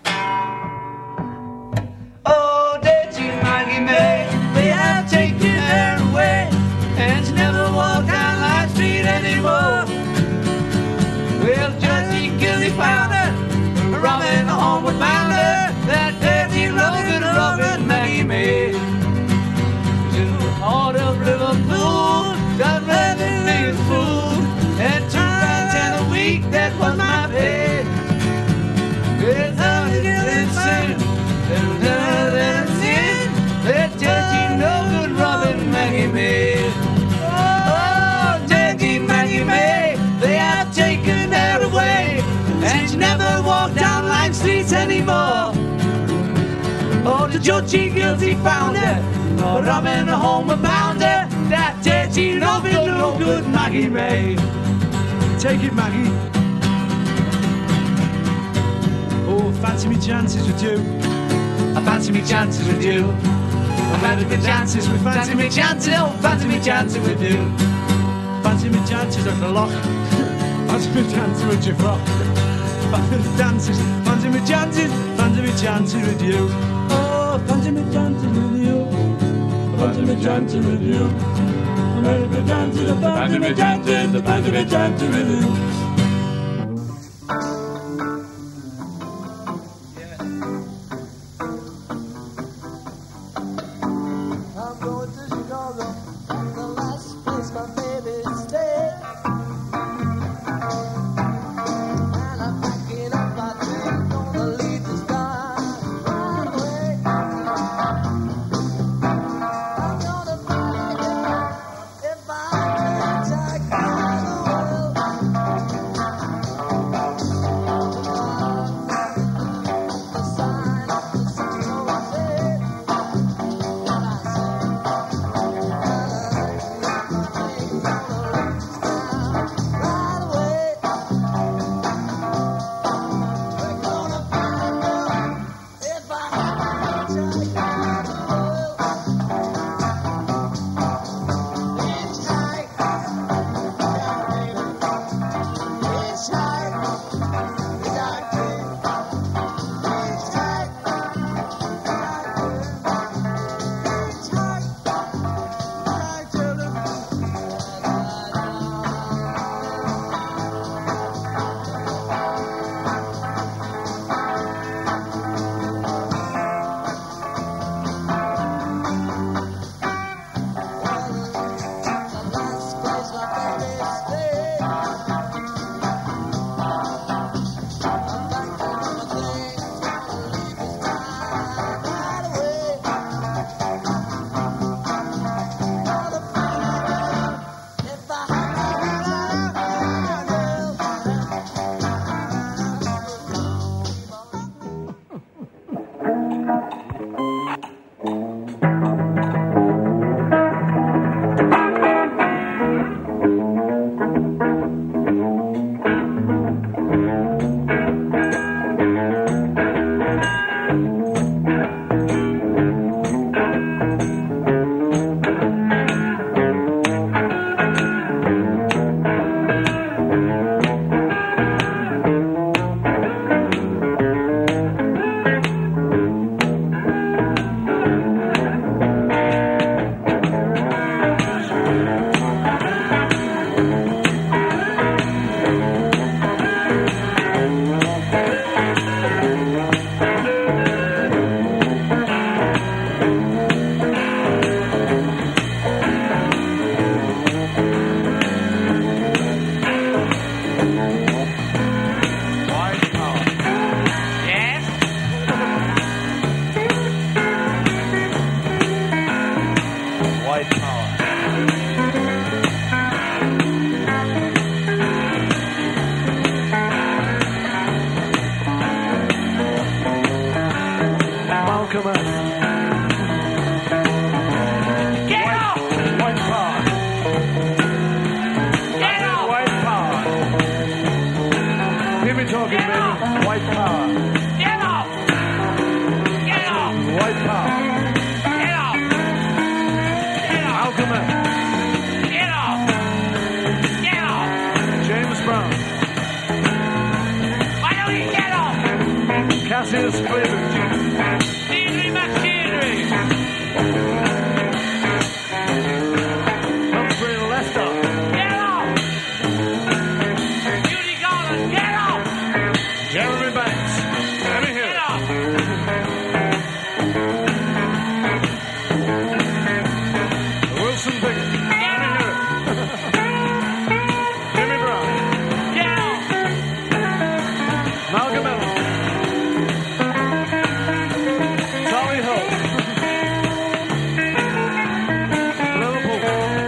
Oh, did you, Maggie May? They have taken her away, and she never walked down Light Street anymore. Well, Judge Gilly found her, robbing the homeward bounder, that dirty, loving Maggie May. To the heart of Liverpool, got living big food, and £2.10 a week, that was my pay. It's how to get it sin, that dirty, no good Robin Maggie May. Oh, dirty Maggie May, they have taken her away, and she never walked down Lime streets anymore. Oh, the judge guilty found her, robbing a homeward bounder, that dirty, no good Maggie May. Take it, Maggie. Oh, fancy me chances with you. I fancy me chances with you. I fancy me chances with fancy me chances. Oh, fancy me chances with you. Fancy me chances at the lock. Fancy me chances with your frock. Fancy me chances. Fancy me chances. Fancy me chances with you. Oh, fancy me chances with you. I'm going to Chicago, the last place my baby stayed. And I'm packing up my things, gonna leave this town right away. I'm gonna find a girl if I can take her the world. The sign of the city hotel. Cassius Clay. Deirdre McKeandry. Humphrey Lester. Get off. Judy Garland. Get off. Jeremy Banks. Let me hear Get it. off. Wilson Pickett. Let me hear it. Jimmy Brown. Get off. Malcolm Evans. Tommy Holt. Liverpool.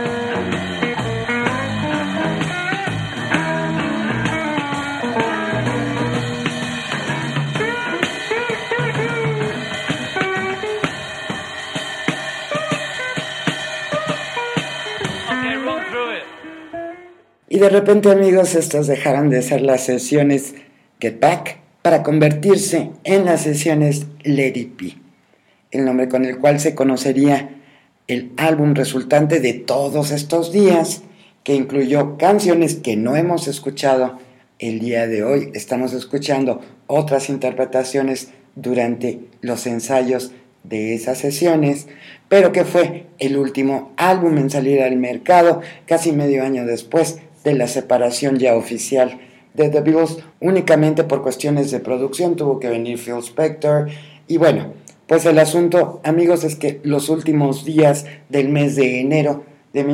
Okay, run through it. Y de repente, amigos, estas dejaron de ser las sesiones Get Back para convertirse en las sesiones Let It Be, el nombre con el cual se conocería el álbum resultante de todos estos días, que incluyó canciones que no hemos escuchado el día de hoy. Estamos escuchando otras interpretaciones durante los ensayos de esas sesiones, pero que fue el último álbum en salir al mercado casi medio año después de la separación ya oficial de The Beatles. Únicamente por cuestiones de producción tuvo que venir Phil Spector. Y bueno, pues el asunto, amigos, es que los últimos días del mes de enero de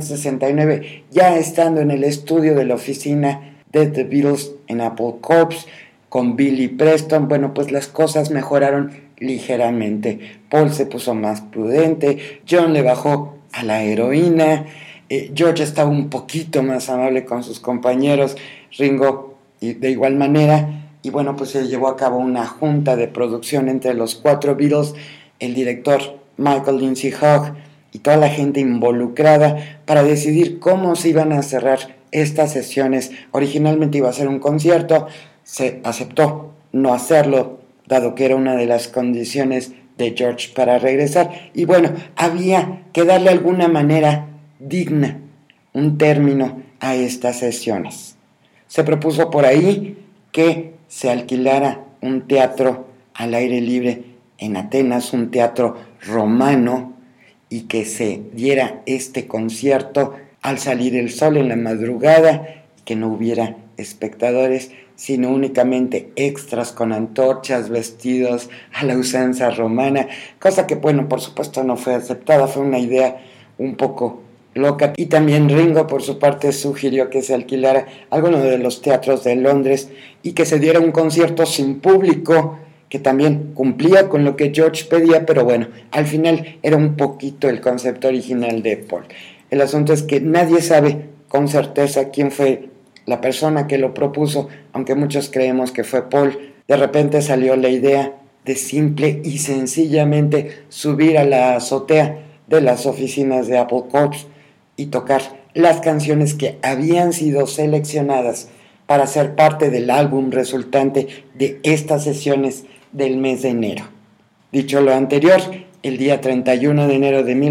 1969, ya estando en el estudio de la oficina de The Beatles en Apple Corps con Billy Preston, bueno, pues las cosas mejoraron ligeramente. Paul se puso más prudente, John le bajó a la heroína, George estaba un poquito más amable con sus compañeros, Ringo y de igual manera, y bueno, pues se llevó a cabo una junta de producción entre los 4 Beatles, el director Michael Lindsay Hogg y toda la gente involucrada para decidir cómo se iban a cerrar estas sesiones. Originalmente iba a ser un concierto, se aceptó no hacerlo, dado que era una de las condiciones de George para regresar, y bueno, había que darle alguna manera digna, un término a estas sesiones. Se propuso por ahí que se alquilara un teatro al aire libre en Atenas, un teatro romano, y que se diera este concierto al salir el sol en la madrugada, que no hubiera espectadores, sino únicamente extras con antorchas, vestidos a la usanza romana, cosa que, bueno, por supuesto no fue aceptada, fue una idea un poco loca. Y también Ringo, por su parte, sugirió que se alquilara alguno de los teatros de Londres y que se diera un concierto sin público, que también cumplía con lo que George pedía, pero bueno, al final era un poquito el concepto original de Paul. El asunto es que nadie sabe con certeza quién fue la persona que lo propuso, aunque muchos creemos que fue Paul. De repente salió la idea de simple y sencillamente subir a la azotea de las oficinas de Apple Corps y tocar las canciones que habían sido seleccionadas para ser parte del álbum resultante de estas sesiones del mes de enero. Dicho lo anterior, el día 31 de enero de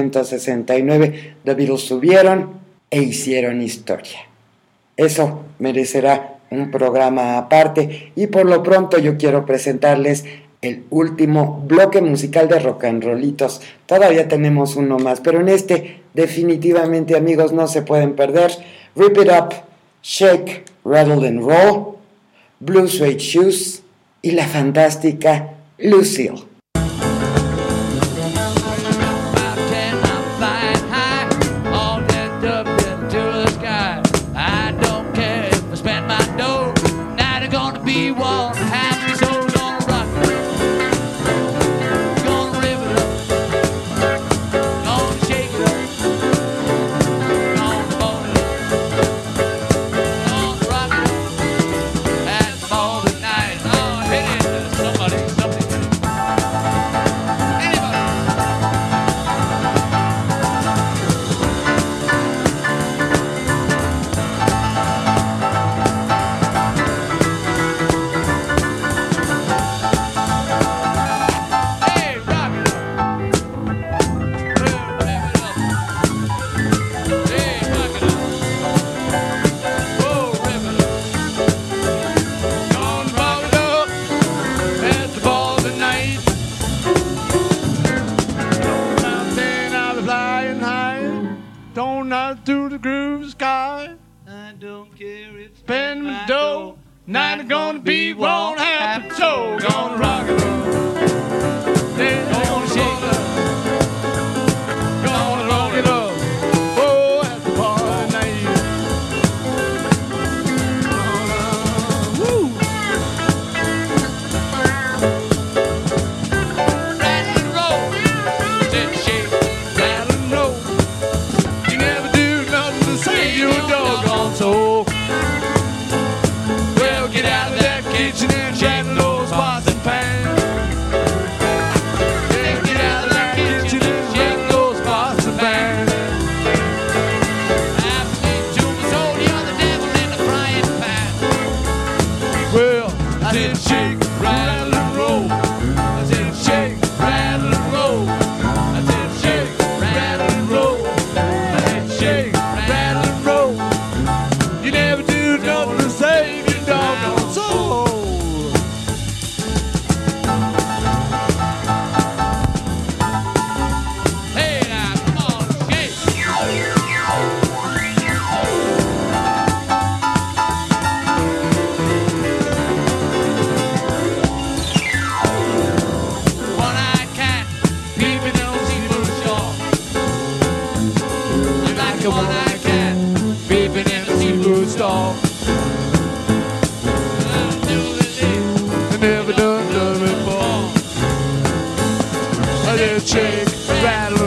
1969, The Beatles subieron e hicieron historia. Eso merecerá un programa aparte, y por lo pronto yo quiero presentarles el último bloque musical de Rock and Rollitos. Todavía tenemos uno más, pero en este definitivamente, amigos, no se pueden perder Rip It Up, Shake, Rattle and Roll, Blue Suede Shoes y la fantástica Lucille.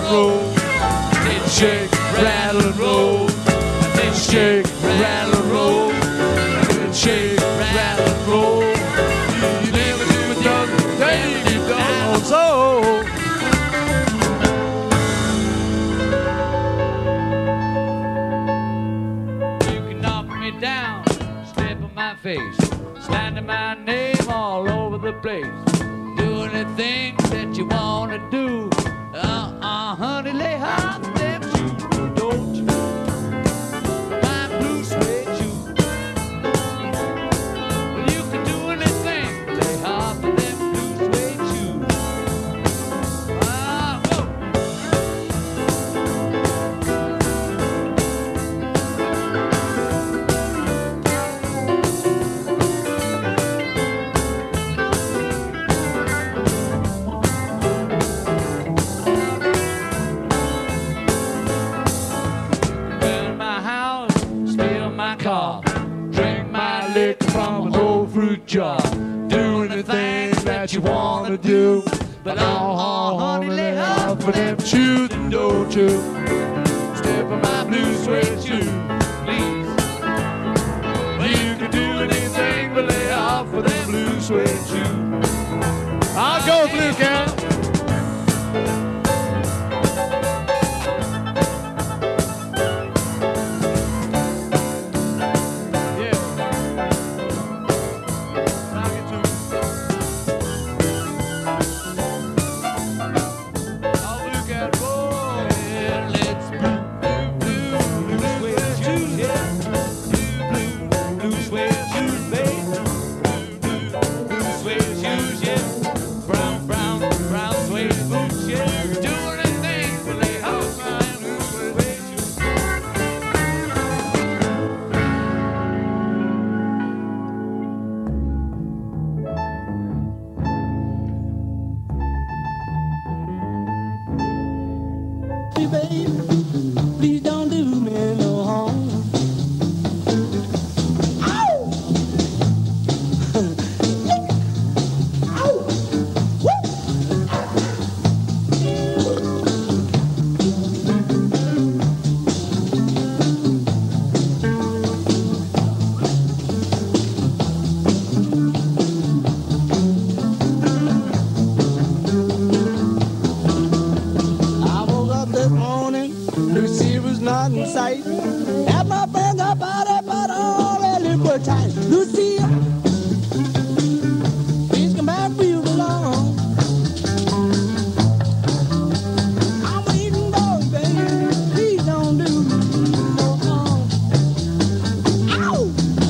and roll. I said shake, rattle and roll. I said shake, rattle and roll. I said shake, rattle and roll. You never do it, doesn't take it down. So You can knock me down, step on my face, standing my name all over the place. Do anything that you wanna do. Honey, lay high for them shoes, don't you? My blue suede shoes. Well, you can do anything, lay high for them blue suede shoes. Whoa. Burn my house, steal my car, drink my liquor from an old fruit jar. Do anything that you wanna do, but oh, honey, lay off for them shoes, and don't you step on my blue suede shoes, please. Well, you can do anything but lay off for them blue suede shoes. I'll go, Blue Cow. Please don't do me no harm. Ow! Ow! I woke up this morning, Lucy was not in sight. Had my finger body, but all that liquid tight. Lucy, please come back real along. I'm waiting for you, baby. Please don't do me no harm. Ow!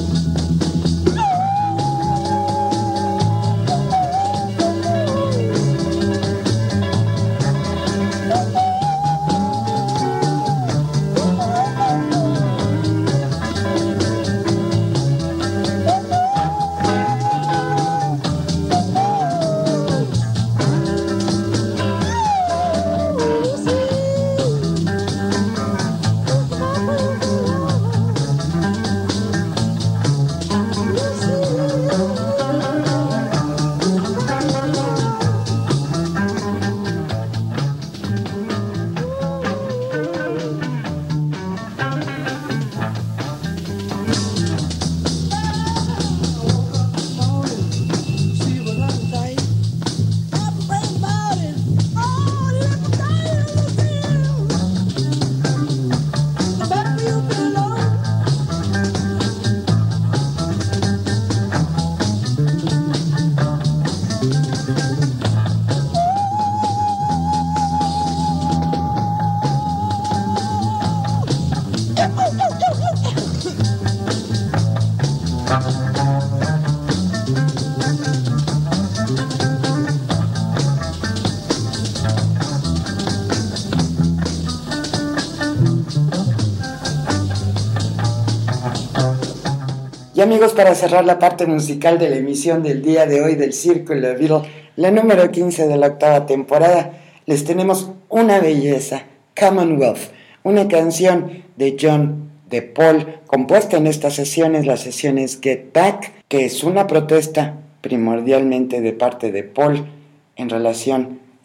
Y amigos, para cerrar la parte musical de la emisión del día de hoy del Círculo Beatle, la número 15 de la octava temporada, les tenemos una belleza, Commonwealth, una canción de John de Paul, compuesta en estas sesiones, las sesiones Get Back, que es una protesta primordialmente de parte de Paul en relación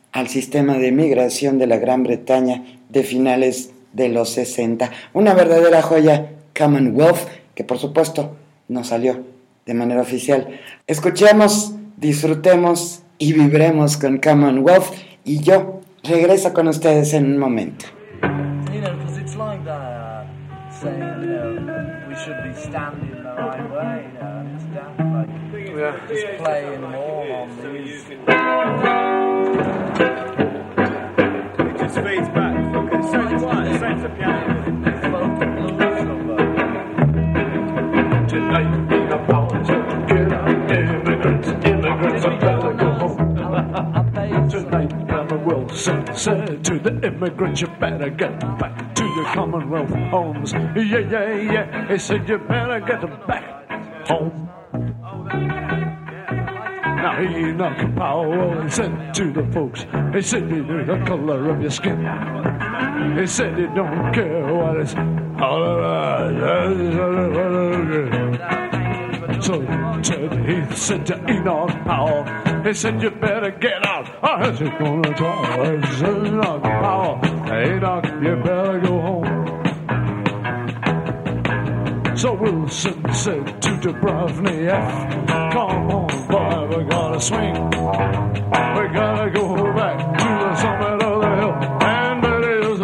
al sistema de migración de la Gran Bretaña de finales de los 60. Una verdadera joya, Commonwealth, que por supuesto no salió de manera oficial. Escuchemos, disfrutemos y vibremos con Commonwealth, y yo regreso con ustedes en un momento. You know, because it's like saying, you know, we should be standing the right way, you know, understand? Like, we're just playing more on these. It just fades back. It's so quiet. It's like the piano. Folk and blues number. Tonight, the power to get out. Immigrants are better go home. Tonight, Commonwealth said to the immigrants, you better get back to your Commonwealth homes. Yeah, yeah, yeah. He said, you better get back home. Now he knocked Powell and said to the folks, he said, you know the color of your skin. He said, he don't care what it's so he said to Enoch Powell, he said, you better get out. I said, gonna try. I said, Enoch Powell, Enoch, you better go home. So Wilson said to Dubrovnik, come on, boy, we gotta swing. We gotta go back to the summit of the hill, and it is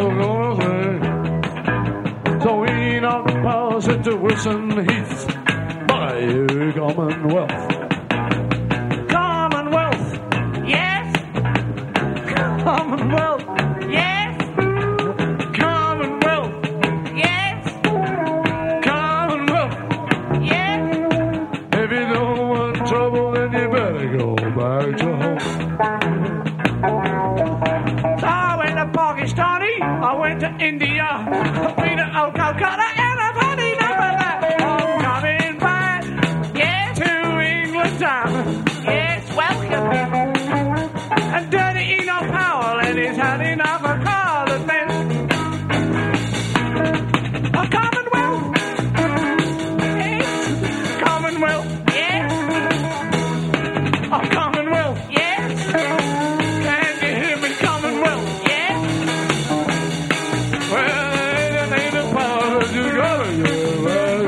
gonna swing. So Enoch Powell said to Wilson Heath, buy your Commonwealth. Commonwealth, yes. Commonwealth, yes. Commonwealth, yes. Commonwealth, yes. If you don't want trouble, then you better go back to home. So I went to Pakistani, I went to India, I've been to Calcutta and I've had enough of that. I'm coming back, yes, to England town, yes, welcome. And dirty Enoch Powell and he's had enough of Parliament. A Commonwealth, yes, Commonwealth, yes. A Commonwealth, yes. Can you hear me, Commonwealth, yes. Well, it ain't a power that you gotta get.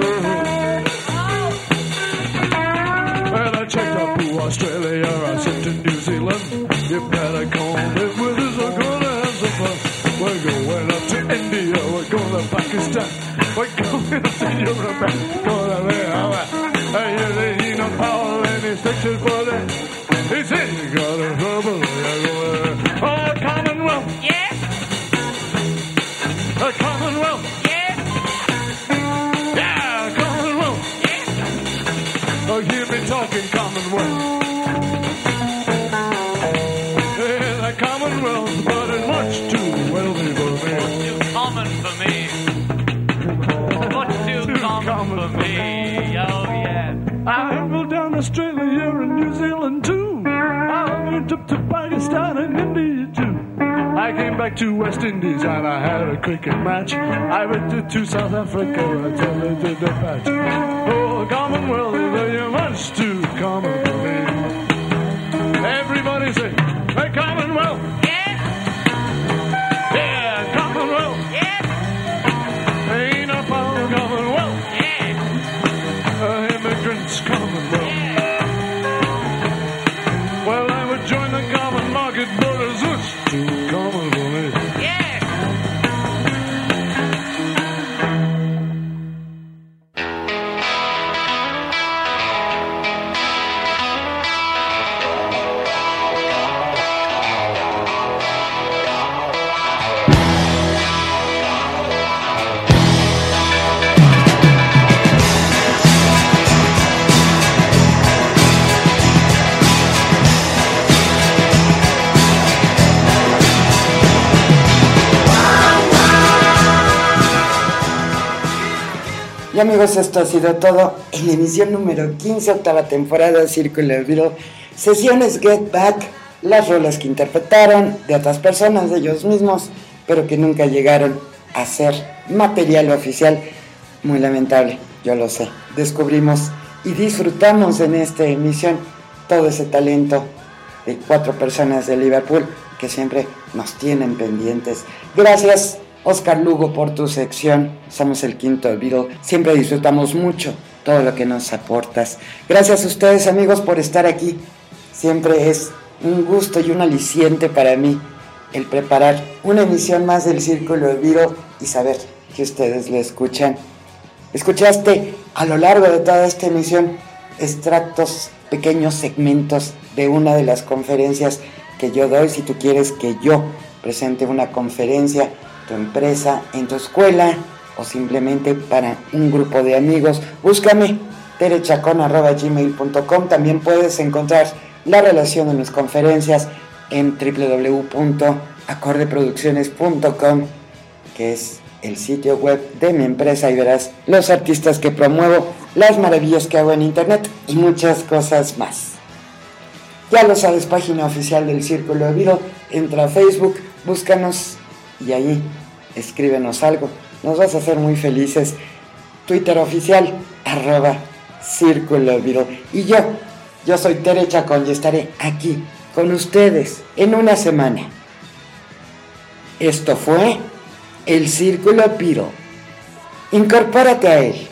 Well, I checked up to Australia, I said to New Zealand, you better come live with us, we're gonna have some fun. We're going up to India, we're going to Pakistan, we're going up to Europe, gonna live. Hey, you know Powell and his pictures for that. He said you got a trouble, oh, Commonwealth, yes. a Commonwealth, Yes, yeah, Commonwealth. yes. Oh, hear me talking Commonwealth. Yeah, the Commonwealth, but it's much too wealthy for me. Too common for me. Much too common for me. Oh, yeah. I traveled down Australia and New Zealand too. I went up to Pakistan and India too. I came back to West Indies and I had a cricket match. I went to South Africa until they did the patch. Oh, Commonwealth, you're much too common for me. Everybody say, hey, Commonwealth. Yes, Yeah, Commonwealth. yes, Ain't no power, Commonwealth. yes, Immigrants, Commonwealth. Well, I would join the common market, but it's much too common for me. yes. Y amigos, esto ha sido todo en la emisión número 15, octava temporada, Círculo de Beatle, sesiones Get Back, las rolas que interpretaron de otras personas, de ellos mismos, pero que nunca llegaron a ser material oficial. Muy lamentable, yo lo sé. Descubrimos y disfrutamos en esta emisión todo ese talento de 4 personas de Liverpool que siempre nos tienen pendientes. Gracias, Oscar Lugo, por tu sección. Somos el Quinto Beatle. Siempre disfrutamos mucho todo lo que nos aportas. Gracias a ustedes, amigos, por estar aquí. Siempre es un gusto y un aliciente para mí el preparar una emisión más del Círculo de Beatle y saber que ustedes lo escuchan. Escuchaste a lo largo de toda esta emisión extractos, pequeños segmentos de una de las conferencias que yo doy. Si tú quieres que yo presente una conferencia, tu empresa, en tu escuela o simplemente para un grupo de amigos, búscame terechacon@gmail.com. También puedes encontrar la relación de mis conferencias en www.acordeproducciones.com, que es el sitio web de mi empresa, y verás los artistas que promuevo, las maravillas que hago en internet y muchas cosas más. Ya lo sabes, página oficial del Círculo de Beatle. Entra a Facebook, búscanos y ahí escríbenos algo. Nos vas a hacer muy felices. Twitter oficial, @Círculo de Beatle. Y yo soy Tere Chacón y estaré aquí con ustedes en una semana. Esto fue el Círculo Beatle. Incorpórate a él.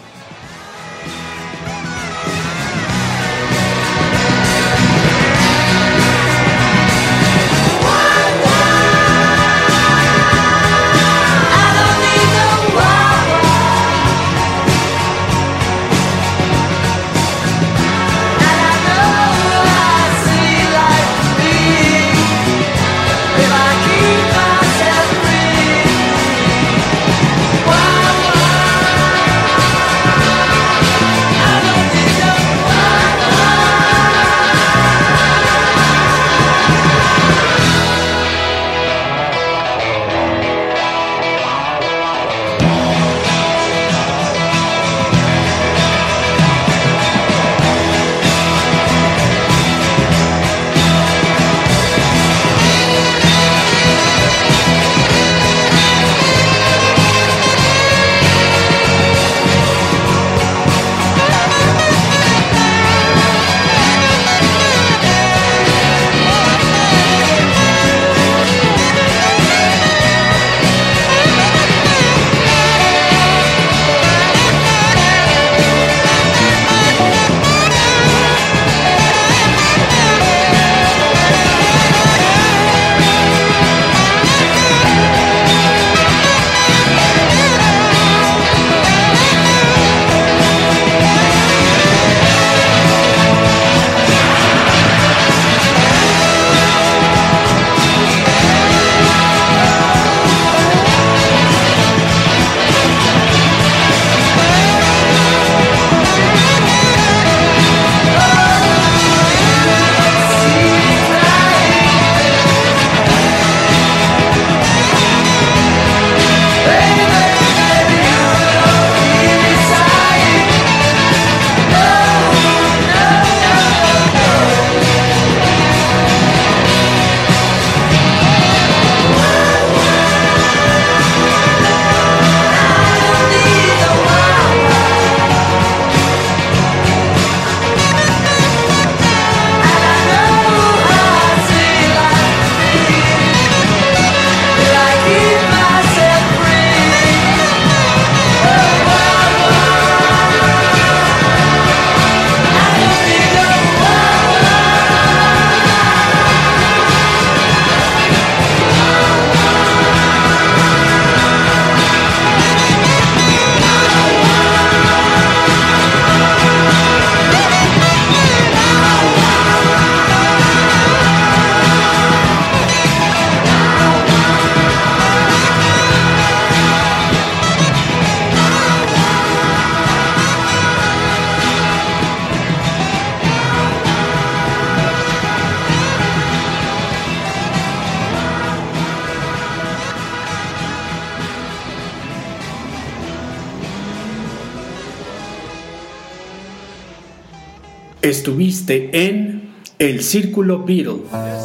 Estuviste en El Círculo Beatle.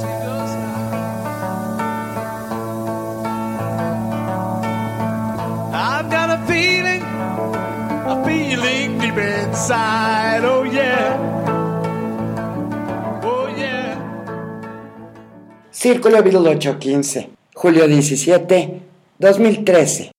I've got a feeling deep inside, oh yeah, oh yeah. Círculo Beatle 815, julio 17, 2013.